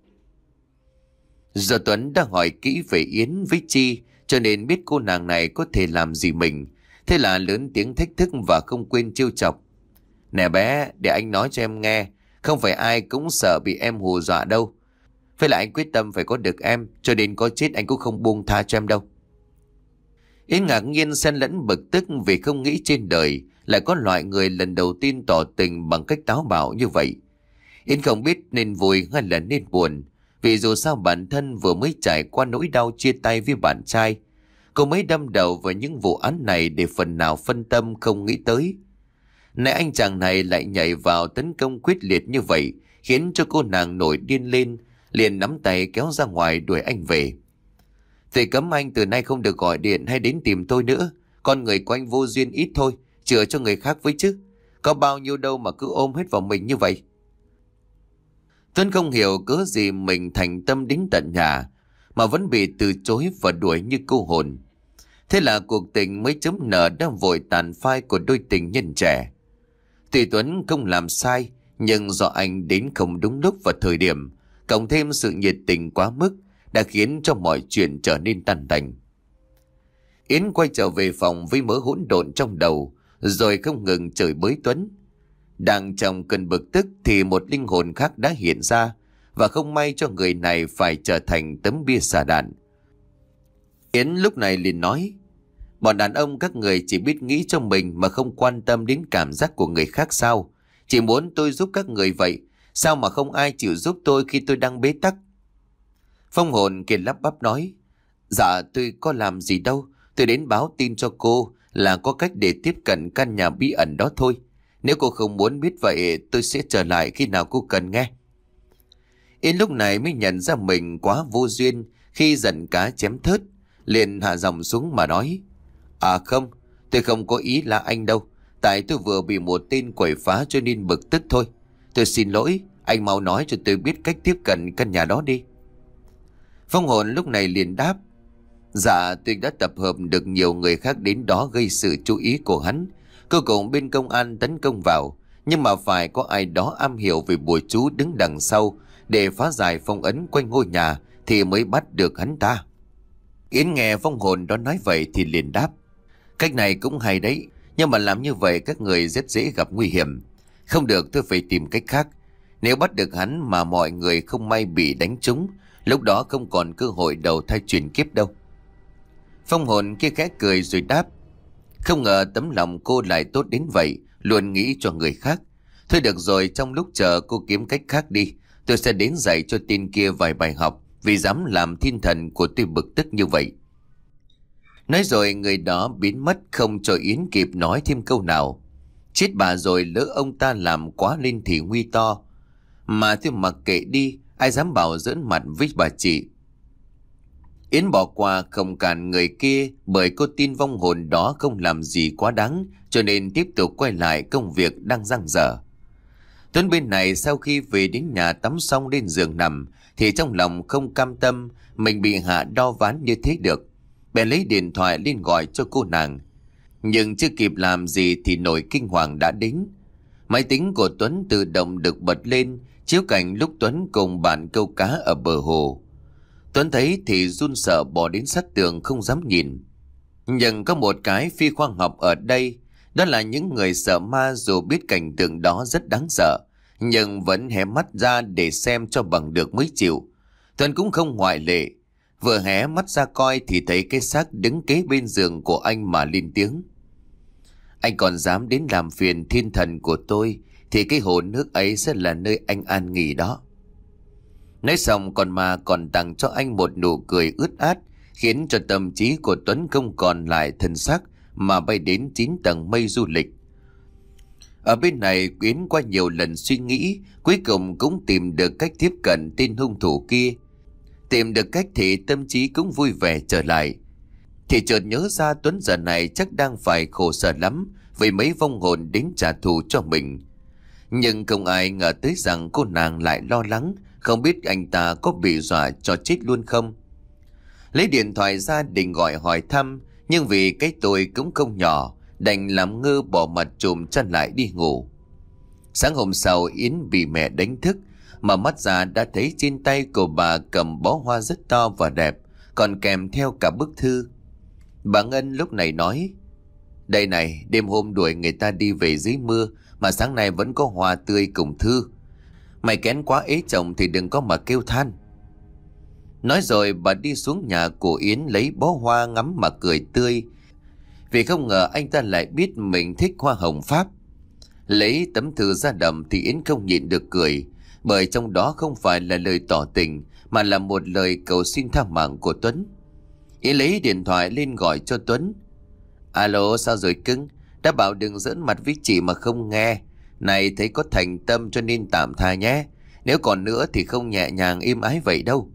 Giờ Tuấn đã hỏi kỹ về Yến với Chi, cho nên biết cô nàng này có thể làm gì mình. Thế là lớn tiếng thách thức và không quên trêu chọc: "Nè bé, để anh nói cho em nghe, không phải ai cũng sợ bị em hù dọa đâu. Với lại anh quyết tâm phải có được em, cho đến có chết anh cũng không buông tha cho em đâu. Yến ngạc nhiên xen lẫn bực tức vì không nghĩ trên đời lại có loại người lần đầu tiên tỏ tình bằng cách táo bạo như vậy. Yến không biết nên vui hay là nên buồn, vì dù sao bản thân vừa mới trải qua nỗi đau chia tay với bạn trai. Cô mới đâm đầu vào những vụ án này để phần nào phân tâm không nghĩ tới. Nãy anh chàng này lại nhảy vào tấn công quyết liệt như vậy, khiến cho cô nàng nổi điên lên, liền nắm tay kéo ra ngoài đuổi anh về. Thầy cấm anh từ nay không được gọi điện hay đến tìm tôi nữa. Con người của anh vô duyên ít thôi, chữa cho người khác với chứ. Có bao nhiêu đâu mà cứ ôm hết vào mình như vậy. Tuấn không hiểu cớ gì mình thành tâm đến tận nhà mà vẫn bị từ chối và đuổi như cô hồn. Thế là cuộc tình mới chấm nở đã vội tàn phai của đôi tình nhân trẻ. Tuy Tuấn không làm sai, nhưng do anh đến không đúng lúc và thời điểm, cộng thêm sự nhiệt tình quá mức, đã khiến cho mọi chuyện trở nên tan tành. Yến quay trở về phòng với mớ hỗn độn trong đầu, rồi không ngừng chửi bới Tuấn. Đang trong cơn bực tức thì một linh hồn khác đã hiện ra, và không may cho người này phải trở thành tấm bia xả đạn. Yến lúc này liền nói: bọn đàn ông các người chỉ biết nghĩ cho mình mà không quan tâm đến cảm giác của người khác sao? Chỉ muốn tôi giúp các người vậy, sao mà không ai chịu giúp tôi khi tôi đang bế tắc? Phong hồn kia lắp bắp nói: dạ tôi có làm gì đâu, tôi đến báo tin cho cô là có cách để tiếp cận căn nhà bí ẩn đó thôi. Nếu cô không muốn biết vậy, tôi sẽ trở lại khi nào cô cần nghe. Yến lúc này mới nhận ra mình quá vô duyên khi giận cá chém thớt, liền hạ giọng xuống mà nói: à không, tôi không có ý là anh đâu, tại tôi vừa bị một tên quậy phá cho nên bực tức thôi. Tôi xin lỗi, anh mau nói cho tôi biết cách tiếp cận căn nhà đó đi. Phong hồn lúc này liền đáp: dạ tôi đã tập hợp được nhiều người khác đến đó gây sự chú ý của hắn. Cuối cùng bên công an tấn công vào, nhưng mà phải có ai đó am hiểu về bùa chú đứng đằng sau để phá giải phong ấn quanh ngôi nhà thì mới bắt được hắn ta. Yến nghe phong hồn đó nói vậy thì liền đáp: cách này cũng hay đấy, nhưng mà làm như vậy các người rất dễ gặp nguy hiểm. Không được, tôi phải tìm cách khác. Nếu bắt được hắn mà mọi người không may bị đánh trúng, lúc đó không còn cơ hội đầu thai chuyển kiếp đâu. Phong hồn kia khẽ cười rồi đáp: không ngờ tấm lòng cô lại tốt đến vậy, luôn nghĩ cho người khác. Thôi được rồi, trong lúc chờ cô kiếm cách khác đi, tôi sẽ đến dạy cho tên kia vài bài học vì dám làm thiên thần của tôi bực tức như vậy. Nói rồi người đó biến mất, không cho Yến kịp nói thêm câu nào. Chết bà rồi, lỡ ông ta làm quá lên thì nguy to. Mà tôi mặc kệ đi, ai dám bảo giỡn mặt với bà chị. Yến bỏ qua không cản người kia, bởi cô tin vong hồn đó không làm gì quá đáng, cho nên tiếp tục quay lại công việc đang dang dở. Tuấn bên này sau khi về đến nhà tắm xong lên giường nằm thì trong lòng không cam tâm mình bị hạ đo ván như thế được. Bèn lấy điện thoại lên gọi cho cô nàng. Nhưng chưa kịp làm gì thì nỗi kinh hoàng đã đến. Máy tính của Tuấn tự động được bật lên, chiếu cảnh lúc Tuấn cùng bạn câu cá ở bờ hồ. Tuấn thấy thì run sợ bỏ đến sát tường không dám nhìn. Nhưng có một cái phi khoa học ở đây, đó là những người sợ ma dù biết cảnh tượng đó rất đáng sợ, nhưng vẫn hé mắt ra để xem cho bằng được mới chịu. Tuấn cũng không ngoại lệ. Vừa hé mắt ra coi thì thấy cái xác đứng kế bên giường của anh mà lên tiếng: anh còn dám đến làm phiền thiên thần của tôi thì cái hồ nước ấy sẽ là nơi anh an nghỉ đó. Nói xong còn mà còn tặng cho anh một nụ cười ướt át, khiến cho tâm trí của Tuấn không còn lại thân xác mà bay đến chín tầng mây du lịch. Ở bên này Yến qua nhiều lần suy nghĩ, cuối cùng cũng tìm được cách tiếp cận tên hung thủ kia. Tìm được cách thì tâm trí cũng vui vẻ trở lại. Thì chợt nhớ ra Tuấn giờ này chắc đang phải khổ sở lắm vì mấy vong hồn đến trả thù cho mình. Nhưng không ai ngờ tới rằng cô nàng lại lo lắng, không biết anh ta có bị dọa cho chết luôn không. Lấy điện thoại ra định gọi hỏi thăm, nhưng vì cái tôi cũng không nhỏ, đành làm ngơ bỏ mặt trùm chăn lại đi ngủ. Sáng hôm sau Yến bị mẹ đánh thức, mà mắt ra đã thấy trên tay của bà cầm bó hoa rất to và đẹp, còn kèm theo cả bức thư. Bà Ngân lúc này nói: đây này, đêm hôm đuổi người ta đi về dưới mưa mà sáng nay vẫn có hoa tươi cùng thư. Mày kén quá ế chồng thì đừng có mà kêu than. Nói rồi bà đi xuống nhà của Yến lấy bó hoa ngắm mà cười tươi. Vì không ngờ anh ta lại biết mình thích hoa hồng Pháp. Lấy tấm thư ra đầm thì Yến không nhịn được cười, bởi trong đó không phải là lời tỏ tình mà là một lời cầu xin tha mạng của Tuấn. Yến lấy điện thoại lên gọi cho Tuấn. Alo, sao rồi cưng? Đã bảo đừng giỡn mặt với chị mà không nghe. Này, thấy có thành tâm cho nên tạm tha nhé. Nếu còn nữa thì không nhẹ nhàng êm ái vậy đâu.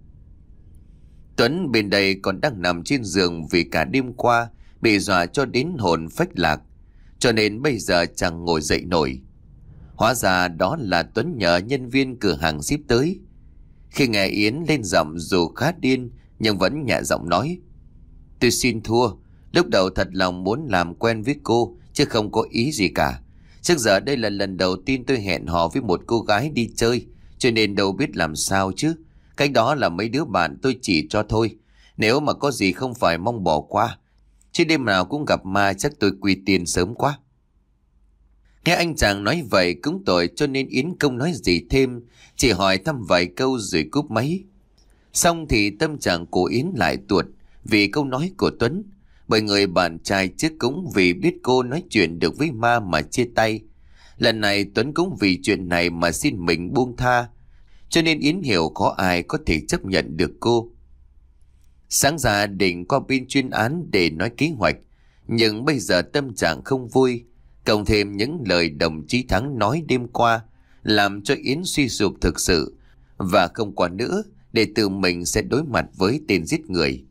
Tuấn bên đây còn đang nằm trên giường vì cả đêm qua bị dọa cho đến hồn phách lạc, cho nên bây giờ chẳng ngồi dậy nổi. Hóa ra đó là Tuấn nhờ nhân viên cửa hàng ship tới. Khi nghe Yến lên giọng dù khá điên nhưng vẫn nhẹ giọng nói: Tôi xin thua, lúc đầu thật lòng muốn làm quen với cô chứ không có ý gì cả. Trước giờ đây là lần đầu tiên tôi hẹn hò với một cô gái đi chơi, cho nên đâu biết làm sao chứ. Cách đó là mấy đứa bạn tôi chỉ cho thôi. Nếu mà có gì không phải mong bỏ qua, chứ đêm nào cũng gặp ma chắc tôi quy tiền sớm quá. Nghe anh chàng nói vậy cũng tội, cho nên Yến không nói gì thêm, chỉ hỏi thăm vài câu rồi cúp máy. Xong thì tâm trạng của Yến lại tuột vì câu nói của Tuấn, bởi người bạn trai trước cũng vì biết cô nói chuyện được với ma mà chia tay. Lần này Tuấn cũng vì chuyện này mà xin mình buông tha, cho nên Yến hiểu có ai có thể chấp nhận được cô. Sáng ra định qua bên chuyên án để nói kế hoạch, nhưng bây giờ tâm trạng không vui, cộng thêm những lời đồng chí Thắng nói đêm qua làm cho Yến suy sụp thực sự, và không qua nữa để tự mình sẽ đối mặt với tên giết người.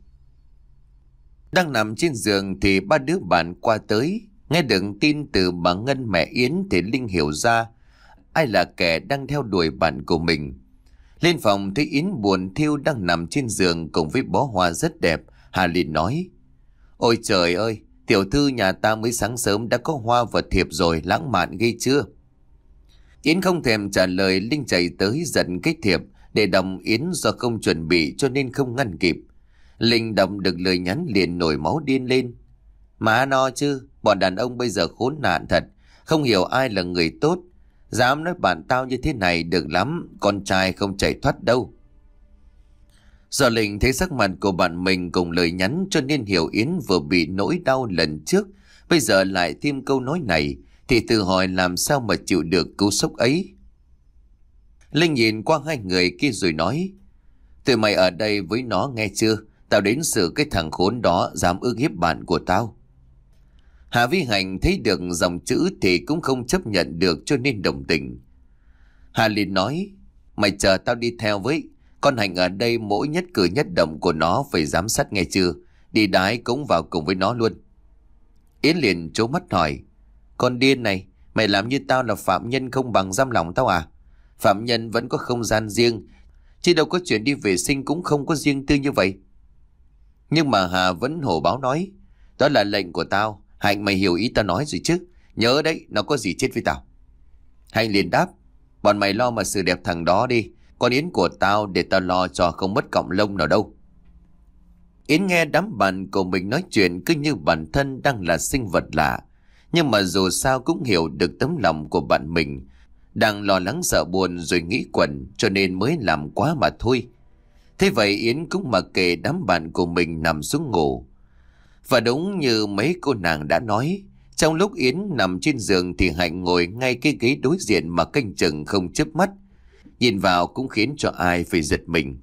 Đang nằm trên giường thì ba đứa bạn qua tới. Nghe được tin từ bà Ngân mẹ Yến thì Linh hiểu ra ai là kẻ đang theo đuổi bạn của mình. Lên phòng thấy Yến buồn thiu đang nằm trên giường cùng với bó hoa rất đẹp. Hà liền nói: Ôi trời ơi, tiểu thư nhà ta mới sáng sớm đã có hoa và thiệp rồi, lãng mạn ghê chưa? Yến không thèm trả lời, Linh chạy tới giật cái thiệp để đọc. Yến do không chuẩn bị cho nên không ngăn kịp. Linh đọc được lời nhắn liền nổi máu điên lên. Má no chứ, bọn đàn ông bây giờ khốn nạn thật, không hiểu ai là người tốt. Dám nói bạn tao như thế này được lắm, con trai không chạy thoát đâu. Do Linh thấy sắc mặt của bạn mình cùng lời nhắn cho nên hiểu Yến vừa bị nỗi đau lần trước, bây giờ lại thêm câu nói này thì tự hỏi làm sao mà chịu được cú sốc ấy. Linh nhìn qua hai người kia rồi nói: Tụi mày ở đây với nó nghe chưa? Tao đến xử cái thằng khốn đó dám ức hiếp bạn của tao. Hà Vi Hành thấy được dòng chữ thì cũng không chấp nhận được cho nên đồng tình. Hà liền nói: Mày chờ tao đi theo với. Con Hành ở đây mỗi nhất cử nhất động của nó phải giám sát nghe chưa? Đi đái cũng vào cùng với nó luôn. Yến liền trố mắt hỏi: Con điên này, mày làm như tao là phạm nhân không bằng giam lòng tao à? Phạm nhân vẫn có không gian riêng, chứ đâu có chuyện đi vệ sinh cũng không có riêng tư như vậy. Nhưng mà Hà vẫn hổ báo nói: Đó là lệnh của tao. Hạnh, mày hiểu ý tao nói rồi chứ? Nhớ đấy, nó có gì chết với tao. Hạnh liền đáp: Bọn mày lo mà xử đẹp thằng đó đi, còn Yến của tao để tao lo cho, không mất cọng lông nào đâu. Yến nghe đám bạn của mình nói chuyện cứ như bản thân đang là sinh vật lạ, nhưng mà dù sao cũng hiểu được tấm lòng của bạn mình đang lo lắng sợ buồn rồi nghĩ quẩn, cho nên mới làm quá mà thôi. Thế vậy Yến cũng mặc kệ đám bạn của mình nằm xuống ngủ. Và đúng như mấy cô nàng đã nói, trong lúc Yến nằm trên giường thì Hạnh ngồi ngay cái ghế đối diện mà canh chừng không chớp mắt, nhìn vào cũng khiến cho ai phải giật mình.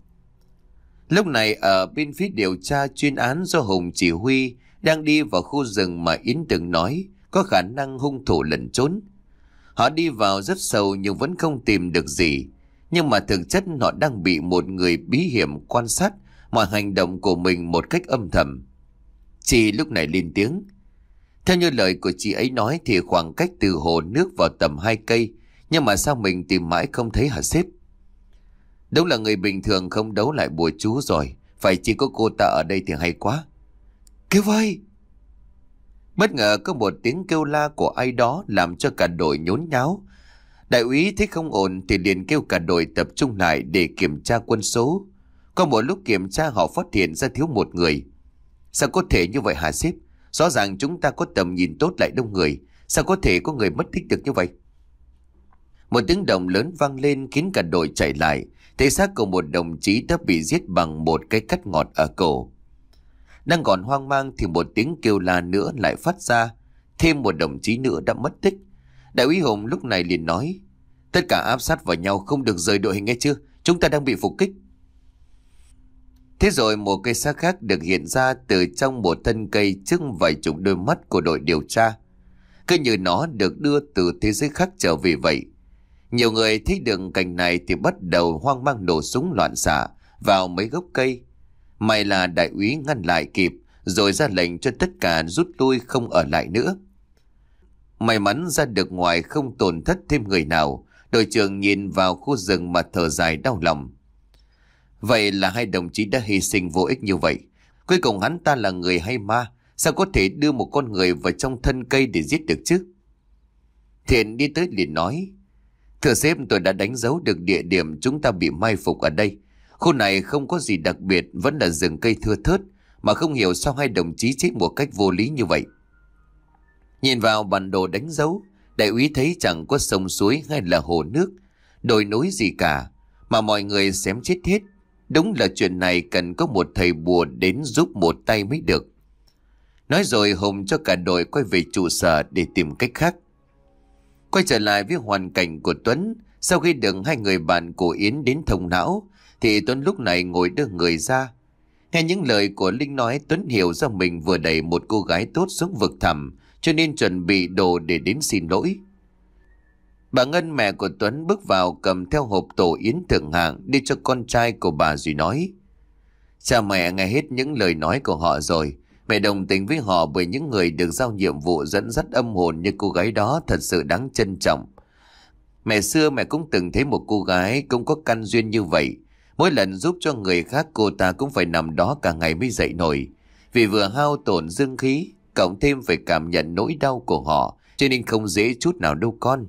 Lúc này ở bên phía điều tra chuyên án do Hùng chỉ huy đang đi vào khu rừng mà Yến từng nói có khả năng hung thủ lẩn trốn. Họ đi vào rất sâu nhưng vẫn không tìm được gì, nhưng mà thực chất họ đang bị một người bí hiểm quan sát mọi hành động của mình một cách âm thầm. Chị lúc này lên tiếng. Theo như lời của chị ấy nói thì khoảng cách từ hồ nước vào tầm hai cây, nhưng mà sao mình tìm mãi không thấy hả sếp? Đúng là người bình thường không đấu lại bùa chú rồi, phải chỉ có cô ta ở đây thì hay quá. Kêu ơi! Bất ngờ có một tiếng kêu la của ai đó làm cho cả đội nhốn nháo. Đại úy thấy không ổn thì liền kêu cả đội tập trung lại để kiểm tra quân số. Có một lúc kiểm tra họ phát hiện ra thiếu một người. Sao có thể như vậy hả sếp? Rõ ràng chúng ta có tầm nhìn tốt lại đông người, sao có thể có người mất tích được như vậy? Một tiếng động lớn vang lên khiến cả đội chạy lại, Thấy xác của một đồng chí đã bị giết bằng một cái cắt ngọt ở cổ. Đang còn hoang mang thì một tiếng kêu la nữa lại phát ra. Thêm một đồng chí nữa đã mất tích. Đại úy Hùng lúc này liền nói: tất cả áp sát vào nhau, không được rời đội hình nghe chưa? Chúng ta đang bị phục kích. Thế rồi một cây xác khác được hiện ra từ trong một thân cây trước vài chục đôi mắt của đội điều tra. Cứ như nó được đưa từ thế giới khác trở về vậy. Nhiều người thấy được cảnh này thì bắt đầu hoang mang nổ súng loạn xạ vào mấy gốc cây. May là đại úy ngăn lại kịp, rồi ra lệnh cho tất cả rút lui, không ở lại nữa. May mắn ra được ngoài, không tổn thất thêm người nào. Đội trưởng nhìn vào khu rừng mà thở dài đau lòng. Vậy là hai đồng chí đã hy sinh vô ích như vậy. Cuối cùng hắn ta là người hay ma? Sao có thể đưa một con người vào trong thân cây để giết được chứ? Thiện đi tới liền nói: thưa sếp, tôi đã đánh dấu được địa điểm chúng ta bị mai phục ở đây. Khu này không có gì đặc biệt, vẫn là rừng cây thưa thớt, mà không hiểu sao hai đồng chí chết một cách vô lý như vậy. Nhìn vào bản đồ đánh dấu, đại úy thấy chẳng có sông suối hay là hồ nước, đồi núi gì cả, mà mọi người xém chết hết. Đúng là chuyện này cần có một thầy bùa đến giúp một tay mới được. Nói rồi Hùng cho cả đội quay về trụ sở để tìm cách khác. Quay trở lại với hoàn cảnh của Tuấn, sau khi được hai người bạn của Yến đến thông não, thì Tuấn lúc này ngồi đưa người ra. Nghe những lời của Linh nói, Tuấn hiểu ra mình vừa đẩy một cô gái tốt xuống vực thẳm, cho nên chuẩn bị đồ để đến xin lỗi. Bà Ngân, mẹ của Tuấn, bước vào cầm theo hộp tổ yến thượng hạng đi cho con trai của bà rồi nói: cha mẹ nghe hết những lời nói của họ rồi. Mẹ đồng tình với họ, bởi những người được giao nhiệm vụ dẫn dắt âm hồn như cô gái đó thật sự đáng trân trọng. Mẹ xưa mẹ cũng từng thấy một cô gái cũng có căn duyên như vậy. Mỗi lần giúp cho người khác, cô ta cũng phải nằm đó cả ngày mới dậy nổi. Vì vừa hao tổn dương khí, cộng thêm phải cảm nhận nỗi đau của họ, cho nên không dễ chút nào đâu con.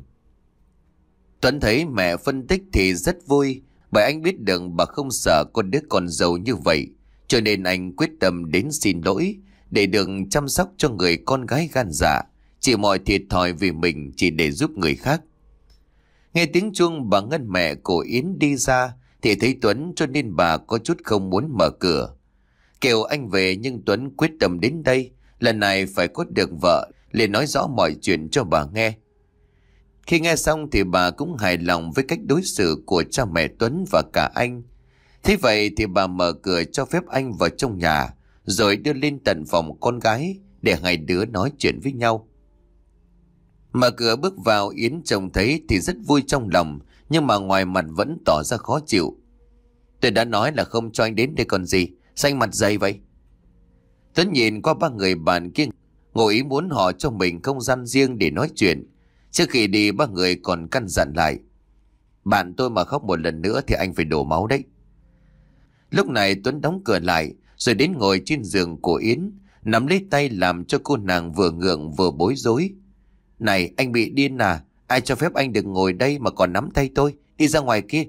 Tuấn thấy mẹ phân tích thì rất vui, bởi anh biết được bà không sợ con đứa con dâu như vậy, cho nên anh quyết tâm đến xin lỗi để được chăm sóc cho người con gái gan dạ, chỉ mọi thiệt thòi vì mình chỉ để giúp người khác. Nghe tiếng chuông, bà Ngân, mẹ của Yến, đi ra thì thấy Tuấn, cho nên bà có chút không muốn mở cửa. Kêu anh về, nhưng Tuấn quyết tâm đến đây, lần này phải có được vợ, liền nói rõ mọi chuyện cho bà nghe. Khi nghe xong thì bà cũng hài lòng với cách đối xử của cha mẹ Tuấn và cả anh. Thế vậy thì bà mở cửa cho phép anh vào trong nhà, rồi đưa lên tận phòng con gái để hai đứa nói chuyện với nhau. Mở cửa bước vào, Yến trông thấy thì rất vui trong lòng, nhưng mà ngoài mặt vẫn tỏ ra khó chịu. Tôi đã nói là không cho anh đến đây còn gì, xanh mặt dày vậy? Tuấn nhìn qua ba người bạn kia, ngồi ý muốn họ cho mình không gian riêng để nói chuyện. Trước khi đi, ba người còn căn dặn lại: bạn tôi mà khóc một lần nữa thì anh phải đổ máu đấy. Lúc này Tuấn đóng cửa lại, rồi đến ngồi trên giường của Yến, nắm lấy tay làm cho cô nàng vừa ngượng vừa bối rối. Này, anh bị điên à? Ai cho phép anh được ngồi đây mà còn nắm tay tôi? Đi ra ngoài kia.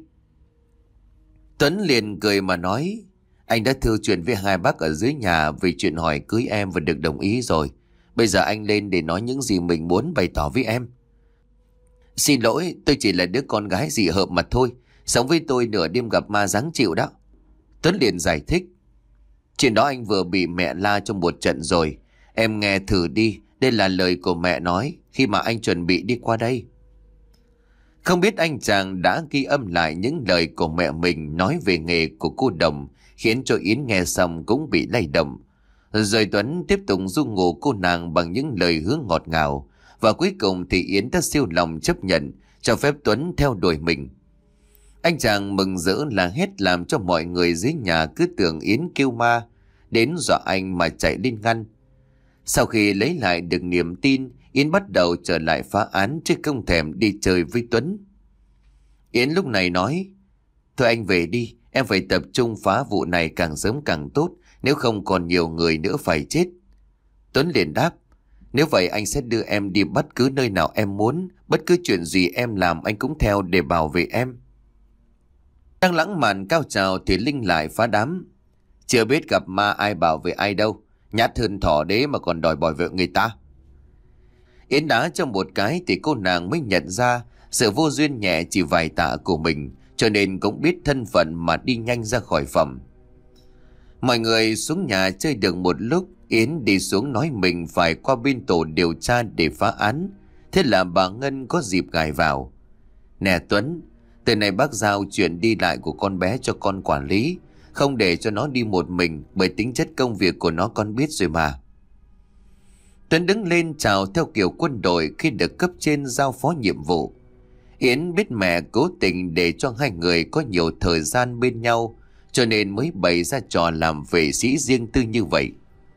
Tuấn liền cười mà nói: anh đã thư chuyện với hai bác ở dưới nhà về chuyện hỏi cưới em và được đồng ý rồi. Bây giờ anh lên để nói những gì mình muốn bày tỏ với em. Xin lỗi, tôi chỉ là đứa con gái dị hợm mà thôi. Sống với tôi nửa đêm gặp ma giáng chịu đó. Tuấn liền giải thích: chuyện đó anh vừa bị mẹ la trong một trận rồi. Em nghe thử đi, đây là lời của mẹ nói khi mà anh chuẩn bị đi qua đây. Không biết anh chàng đã ghi âm lại những lời của mẹ mình nói về nghề của cô Đồng, khiến cho Yến nghe xong cũng bị lay động. Rồi Tuấn tiếp tục ru ngủ cô nàng bằng những lời hứa ngọt ngào, và cuối cùng thì Yến đã siêu lòng chấp nhận cho phép Tuấn theo đuổi mình. Anh chàng mừng rỡ là hết, làm cho mọi người dưới nhà cứ tưởng Yến kêu ma, đến dọa anh mà chạy lên ngăn. Sau khi lấy lại được niềm tin, Yến bắt đầu trở lại phá án chứ không thèm đi chơi với Tuấn. Yến lúc này nói: thôi anh về đi, em phải tập trung phá vụ này càng sớm càng tốt, nếu không còn nhiều người nữa phải chết. Tuấn liền đáp: nếu vậy anh sẽ đưa em đi bất cứ nơi nào em muốn, bất cứ chuyện gì em làm anh cũng theo để bảo vệ em. Đang lãng mạn cao trào thì Linh lại phá đám: chưa biết gặp ma ai bảo vệ ai đâu, nhát hơn thỏ đế mà còn đòi bảo vệ người ta. Yến đá cho một cái thì cô nàng mới nhận ra sự vô duyên nhẹ chỉ vài tạ của mình, cho nên cũng biết thân phận mà đi nhanh ra khỏi phòng. Mọi người xuống nhà chơi được một lúc, Yến đi xuống nói mình phải qua bên tổ điều tra để phá án. Thế là bà Ngân có dịp gài vào. Nè Tuấn, từ này bác giao chuyện đi lại của con bé cho con quản lý, không để cho nó đi một mình, bởi tính chất công việc của nó con biết rồi mà. Tuấn đứng lên chào theo kiểu quân đội khi được cấp trên giao phó nhiệm vụ. Yến biết mẹ cố tình để cho hai người có nhiều thời gian bên nhau, cho nên mới bày ra trò làm vệ sĩ riêng tư như vậy.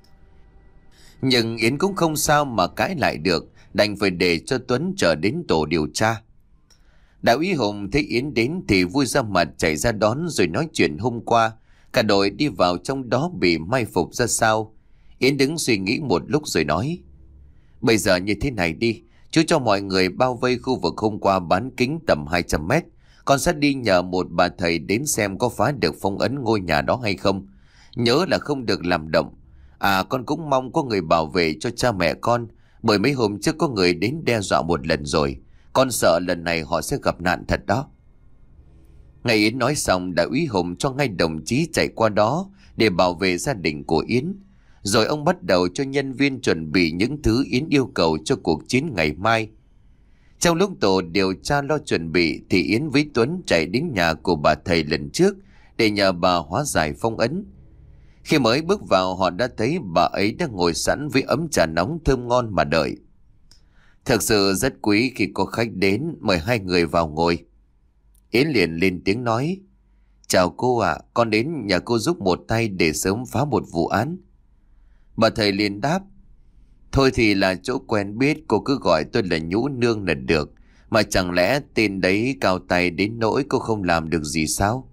Nhưng Yến cũng không sao mà cãi lại được, đành phải để cho Tuấn chờ đến tổ điều tra. Đại úy Hùng thấy Yến đến thì vui ra mặt chạy ra đón rồi nói chuyện hôm qua cả đội đi vào trong đó bị mai phục ra sao. Yến đứng suy nghĩ một lúc rồi nói: Bây giờ như thế này đi, chú cho mọi người bao vây khu vực hôm qua bán kính tầm hai trăm mét. Con sẽ đi nhờ một bà thầy đến xem có phá được phong ấn ngôi nhà đó hay không. Nhớ là không được làm động. À, con cũng mong có người bảo vệ cho cha mẹ con, bởi mấy hôm trước có người đến đe dọa một lần rồi. Con sợ lần này họ sẽ gặp nạn thật đó. Ngày Yến nói xong, đại úy Hùng cho ngay đồng chí chạy qua đó để bảo vệ gia đình của Yến. Rồi ông bắt đầu cho nhân viên chuẩn bị những thứ Yến yêu cầu cho cuộc chiến ngày mai. Trong lúc tổ điều tra lo chuẩn bị thì Yến với Tuấn chạy đến nhà của bà thầy lần trước để nhờ bà hóa giải phong ấn. Khi mới bước vào, họ đã thấy bà ấy đang ngồi sẵn với ấm trà nóng thơm ngon mà đợi. Thực sự rất quý khi có khách đến, mời hai người vào ngồi. Yến liền lên tiếng nói: Chào cô ạ, con đến nhà cô giúp một tay để sớm phá một vụ án. Bà thầy liền đáp: Thôi thì là chỗ quen biết, cô cứ gọi tôi là Nhũ Nương là được. Mà chẳng lẽ tên đấy cao tay đến nỗi cô không làm được gì sao?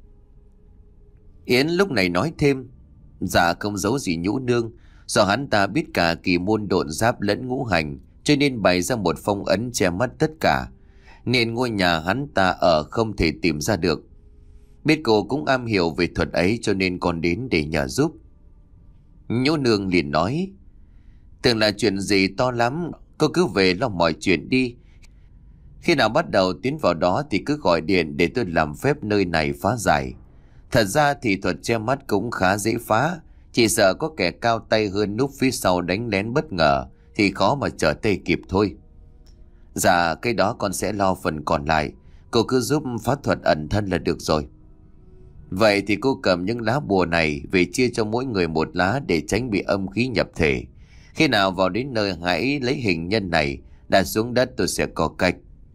Yến lúc này nói thêm: Dạ không giấu gì Nhũ Nương, do hắn ta biết cả kỳ môn độn giáp lẫn ngũ hành, cho nên bày ra một phong ấn che mắt tất cả, nên ngôi nhà hắn ta ở không thể tìm ra được. Biết cô cũng am hiểu về thuật ấy cho nên con đến để nhờ giúp. Nhũ Nương liền nói: Tưởng là chuyện gì to lắm, cô cứ về lo mọi chuyện đi. Khi nào bắt đầu tiến vào đó thì cứ gọi điện để tôi làm phép nơi này phá giải. Thật ra thì thuật che mắt cũng khá dễ phá, chỉ sợ có kẻ cao tay hơn núp phía sau đánh lén bất ngờ thì khó mà trở tay kịp thôi. Dạ, cái đó con sẽ lo phần còn lại, cô cứ giúp phá thuật ẩn thân là được rồi. Vậy thì cô cầm những lá bùa này về chia cho mỗi người một lá để tránh bị âm khí nhập thể. Khi nào vào đến nơi hãy lấy hình nhân này đặt xuống đất, tôi sẽ có cách.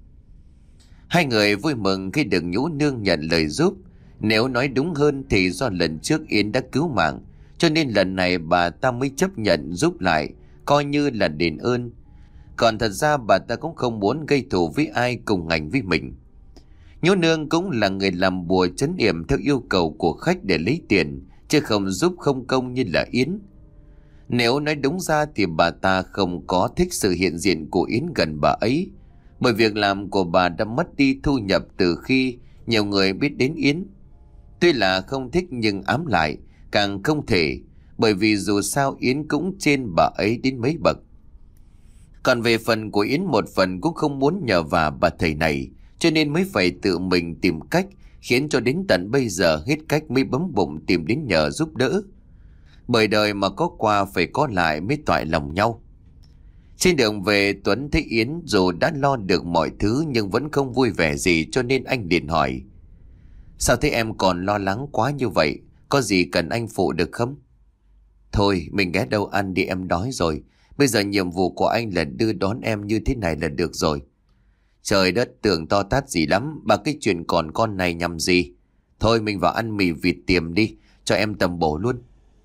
Hai người vui mừng khi được Nhũ Nương nhận lời giúp. Nếu nói đúng hơn thì do lần trước Yến đã cứu mạng, cho nên lần này bà ta mới chấp nhận giúp lại, coi như là đền ơn. Còn thật ra bà ta cũng không muốn gây thù với ai cùng ngành với mình. Nhũ Nương cũng là người làm bùa trấn yểm theo yêu cầu của khách để lấy tiền, chứ không giúp không công như là Yến. Nếu nói đúng ra thì bà ta không có thích sự hiện diện của Yến gần bà ấy, bởi việc làm của bà đã mất đi thu nhập từ khi nhiều người biết đến Yến. Tuy là không thích nhưng ám lại càng không thể, bởi vì dù sao Yến cũng trên bà ấy đến mấy bậc. Còn về phần của Yến, một phần cũng không muốn nhờ vả bà thầy này, cho nên mới phải tự mình tìm cách, khiến cho đến tận bây giờ hết cách mới bấm bụng tìm đến nhờ giúp đỡ. Bởi đời mà có qua phải có lại mới toại lòng nhau. Trên đường về, Tuấn thấy Yến dù đã lo được mọi thứ nhưng vẫn không vui vẻ gì, cho nên anh liền hỏi: Sao thế em còn lo lắng quá như vậy? Có gì cần anh phụ được không? Thôi mình ghé đâu ăn đi, em đói rồi. Bây giờ nhiệm vụ của anh là đưa đón em như thế này là được rồi. Trời đất, tưởng to tát gì lắm, bà cái chuyện còn con này nhằm gì? Thôi mình vào ăn mì vịt tiềm đi, cho em tầm bổ luôn.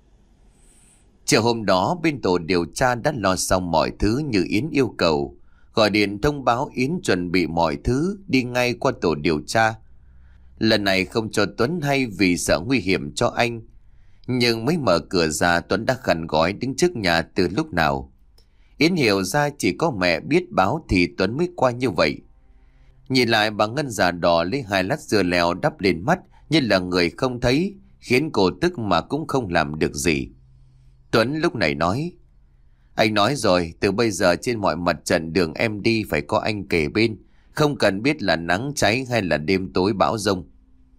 Chiều hôm đó, bên tổ điều tra đã lo xong mọi thứ như Yến yêu cầu. Gọi điện thông báo Yến chuẩn bị mọi thứ, đi ngay qua tổ điều tra. Lần này không cho Tuấn hay vì sợ nguy hiểm cho anh. Nhưng mới mở cửa ra, Tuấn đã khăn gói đứng trước nhà từ lúc nào. Yến hiểu ra chỉ có mẹ biết báo thì Tuấn mới qua như vậy. Nhìn lại, bà Ngân già đỏ lấy hai lát dưa leo đắp lên mắt như là người không thấy, khiến cô tức mà cũng không làm được gì. Tuấn lúc này nói: Anh nói rồi, từ bây giờ trên mọi mặt trận đường em đi phải có anh kề bên, không cần biết là nắng cháy hay là đêm tối bão giông.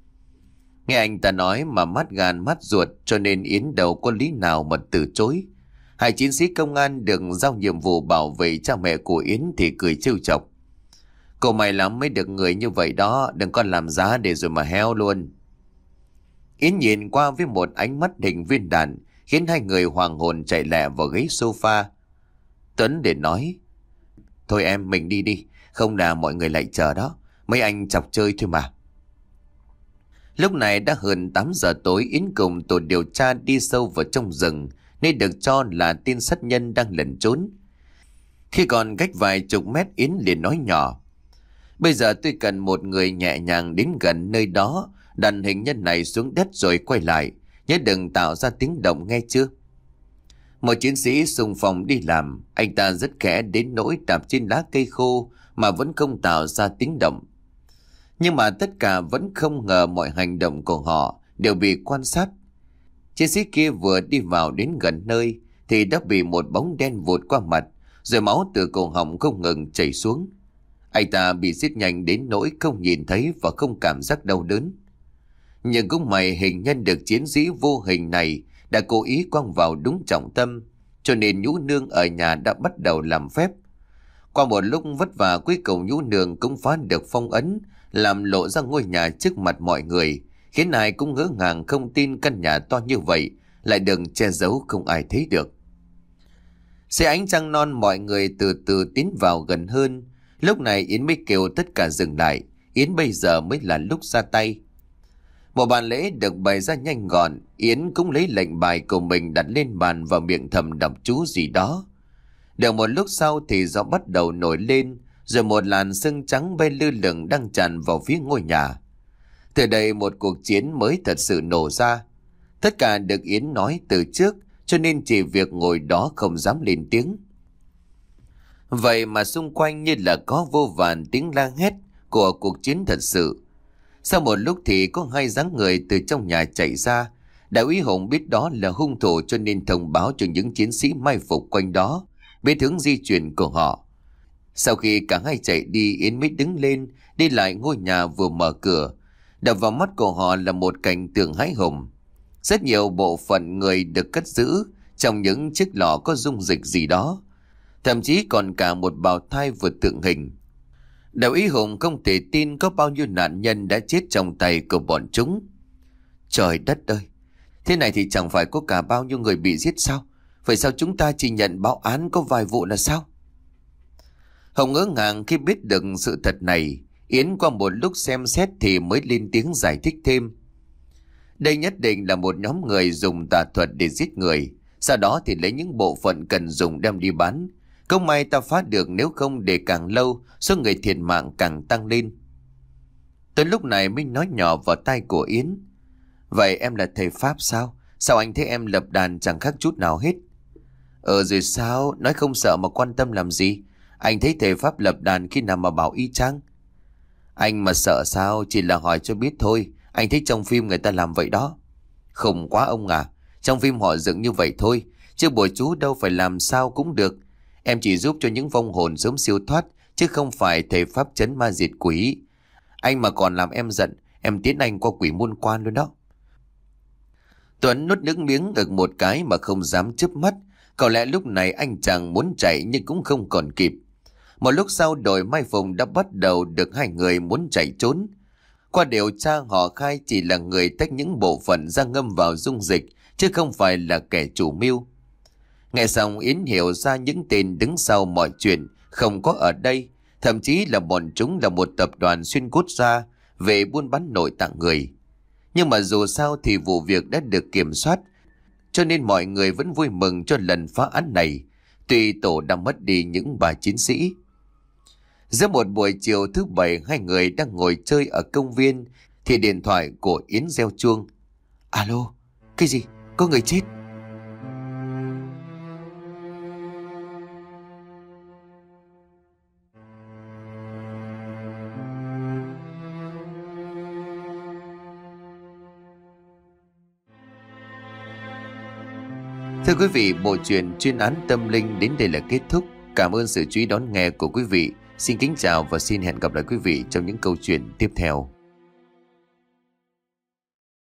Nghe anh ta nói mà mát gan mát ruột, cho nên Yến đâu có lý nào mà từ chối. Hai chiến sĩ công an được giao nhiệm vụ bảo vệ cha mẹ của Yến thì cười trêu chọc. Cô may lắm mới được người như vậy đó, đừng có làm giá để rồi mà heo luôn. Yến nhìn qua với một ánh mắt hình viên đạn, khiến hai người hoàng hồn chạy lẹ vào ghế sofa. Tuấn để nói, thôi em mình đi đi, không là mọi người lại chờ đó, mấy anh chọc chơi thôi mà. Lúc này đã hơn tám giờ tối, Yến cùng tổ điều tra đi sâu vào trong rừng, nơi được cho là tên sát nhân đang lẩn trốn. Khi còn cách vài chục mét, Yến liền nói nhỏ, bây giờ tôi cần một người nhẹ nhàng đến gần nơi đó, đặt hình nhân này xuống đất rồi quay lại, nhớ đừng tạo ra tiếng động nghe chưa. Một chiến sĩ xung phong đi làm, anh ta rất khẽ đến nỗi đạp trên lá cây khô mà vẫn không tạo ra tiếng động. Nhưng mà tất cả vẫn không ngờ mọi hành động của họ đều bị quan sát. Chiến sĩ kia vừa đi vào đến gần nơi thì đã bị một bóng đen vụt qua mặt, rồi máu từ cổ họng không ngừng chảy xuống. Anh ta bị giết nhanh đến nỗi không nhìn thấy và không cảm giác đau đớn. Nhưng cũng may hình nhân được chiến sĩ vô hình này đã cố ý quăng vào đúng trọng tâm, cho nên Nhũ Nương ở nhà đã bắt đầu làm phép. Qua một lúc vất vả, cuối cùng Nhũ Nương cũng phá được phong ấn, làm lộ ra ngôi nhà trước mặt mọi người, khiến ai cũng ngỡ ngàng không tin căn nhà to như vậy lại được che giấu không ai thấy được. Xe ánh trăng non, mọi người từ từ tiến vào gần hơn. Lúc này Yến mới kêu tất cả dừng lại. Yến bây giờ mới là lúc ra tay. Một bàn lễ được bày ra nhanh gọn. Yến cũng lấy lệnh bài của mình đặt lên bàn và miệng thầm đọc chú gì đó. Được một lúc sau thì gió bắt đầu nổi lên, rồi một làn sương trắng bay lơ lửng đang tràn vào phía ngôi nhà. Từ đây một cuộc chiến mới thật sự nổ ra. Tất cả được Yến nói từ trước, cho nên chỉ việc ngồi đó không dám lên tiếng. Vậy mà xung quanh như là có vô vàn tiếng la hét của cuộc chiến thật sự. Sau một lúc thì có hai dáng người từ trong nhà chạy ra. Đại úy Hùng biết đó là hung thủ, cho nên thông báo cho những chiến sĩ mai phục quanh đó biết hướng di chuyển của họ. Sau khi cả hai chạy đi, Yến mới đứng lên đi lại ngôi nhà vừa mở cửa. Đập vào mắt của họ là một cảnh tượng hãi hùng. Rất nhiều bộ phận người được cất giữ trong những chiếc lọ có dung dịch gì đó, thậm chí còn cả một bào thai vừa tượng hình. Đại úy Hùng không thể tin có bao nhiêu nạn nhân đã chết trong tay của bọn chúng. Trời đất ơi, thế này thì chẳng phải có cả bao nhiêu người bị giết sao? Vậy sao chúng ta chỉ nhận báo án có vài vụ là sao? Hồng ngỡ ngàng khi biết được sự thật này. Yến qua một lúc xem xét thì mới lên tiếng giải thích thêm. Đây nhất định là một nhóm người dùng tà thuật để giết người, sau đó thì lấy những bộ phận cần dùng đem đi bán. Không may ta phá được, nếu không để càng lâu số người thiệt mạng càng tăng lên. Tới lúc này mới nói nhỏ vào tai của Yến. Vậy em là thầy Pháp sao? Sao anh thấy em lập đàn chẳng khác chút nào hết? Ờ rồi sao? Nói không sợ mà quan tâm làm gì? Anh thấy thầy Pháp lập đàn khi nào mà bảo y chang? Anh mà sợ sao? Chỉ là hỏi cho biết thôi. Anh thấy trong phim người ta làm vậy đó. Khùng quá ông à. Trong phim họ dựng như vậy thôi, chứ bùa chú đâu phải làm sao cũng được. Em chỉ giúp cho những vong hồn sớm siêu thoát, chứ không phải thầy Pháp trấn ma diệt quỷ. Anh mà còn làm em giận, em tiến anh qua quỷ môn quan luôn đó. Tuấn nuốt nước miếng ực một cái mà không dám chớp mắt. Có lẽ lúc này anh chàng muốn chạy nhưng cũng không còn kịp. Một lúc sau đội mai phục đã bắt đầu được hai người muốn chạy trốn. Qua điều tra họ khai chỉ là người tách những bộ phận ra ngâm vào dung dịch, chứ không phải là kẻ chủ mưu. Nghe xong Yến hiểu ra những tên đứng sau mọi chuyện không có ở đây. Thậm chí là bọn chúng là một tập đoàn xuyên quốc gia về buôn bán nội tạng người. Nhưng mà dù sao thì vụ việc đã được kiểm soát, cho nên mọi người vẫn vui mừng cho lần phá án này, tuy tổ đang mất đi những bà chiến sĩ. Giữa một buổi chiều thứ bảy, hai người đang ngồi chơi ở công viên thì điện thoại của Yến reo chuông. Alo, cái gì? Có người chết? Thưa quý vị, bộ truyện chuyên án tâm linh đến đây là kết thúc. Cảm ơn sự chú ý đón nghe của quý vị. Xin kính chào và xin hẹn gặp lại quý vị trong những câu chuyện tiếp theo.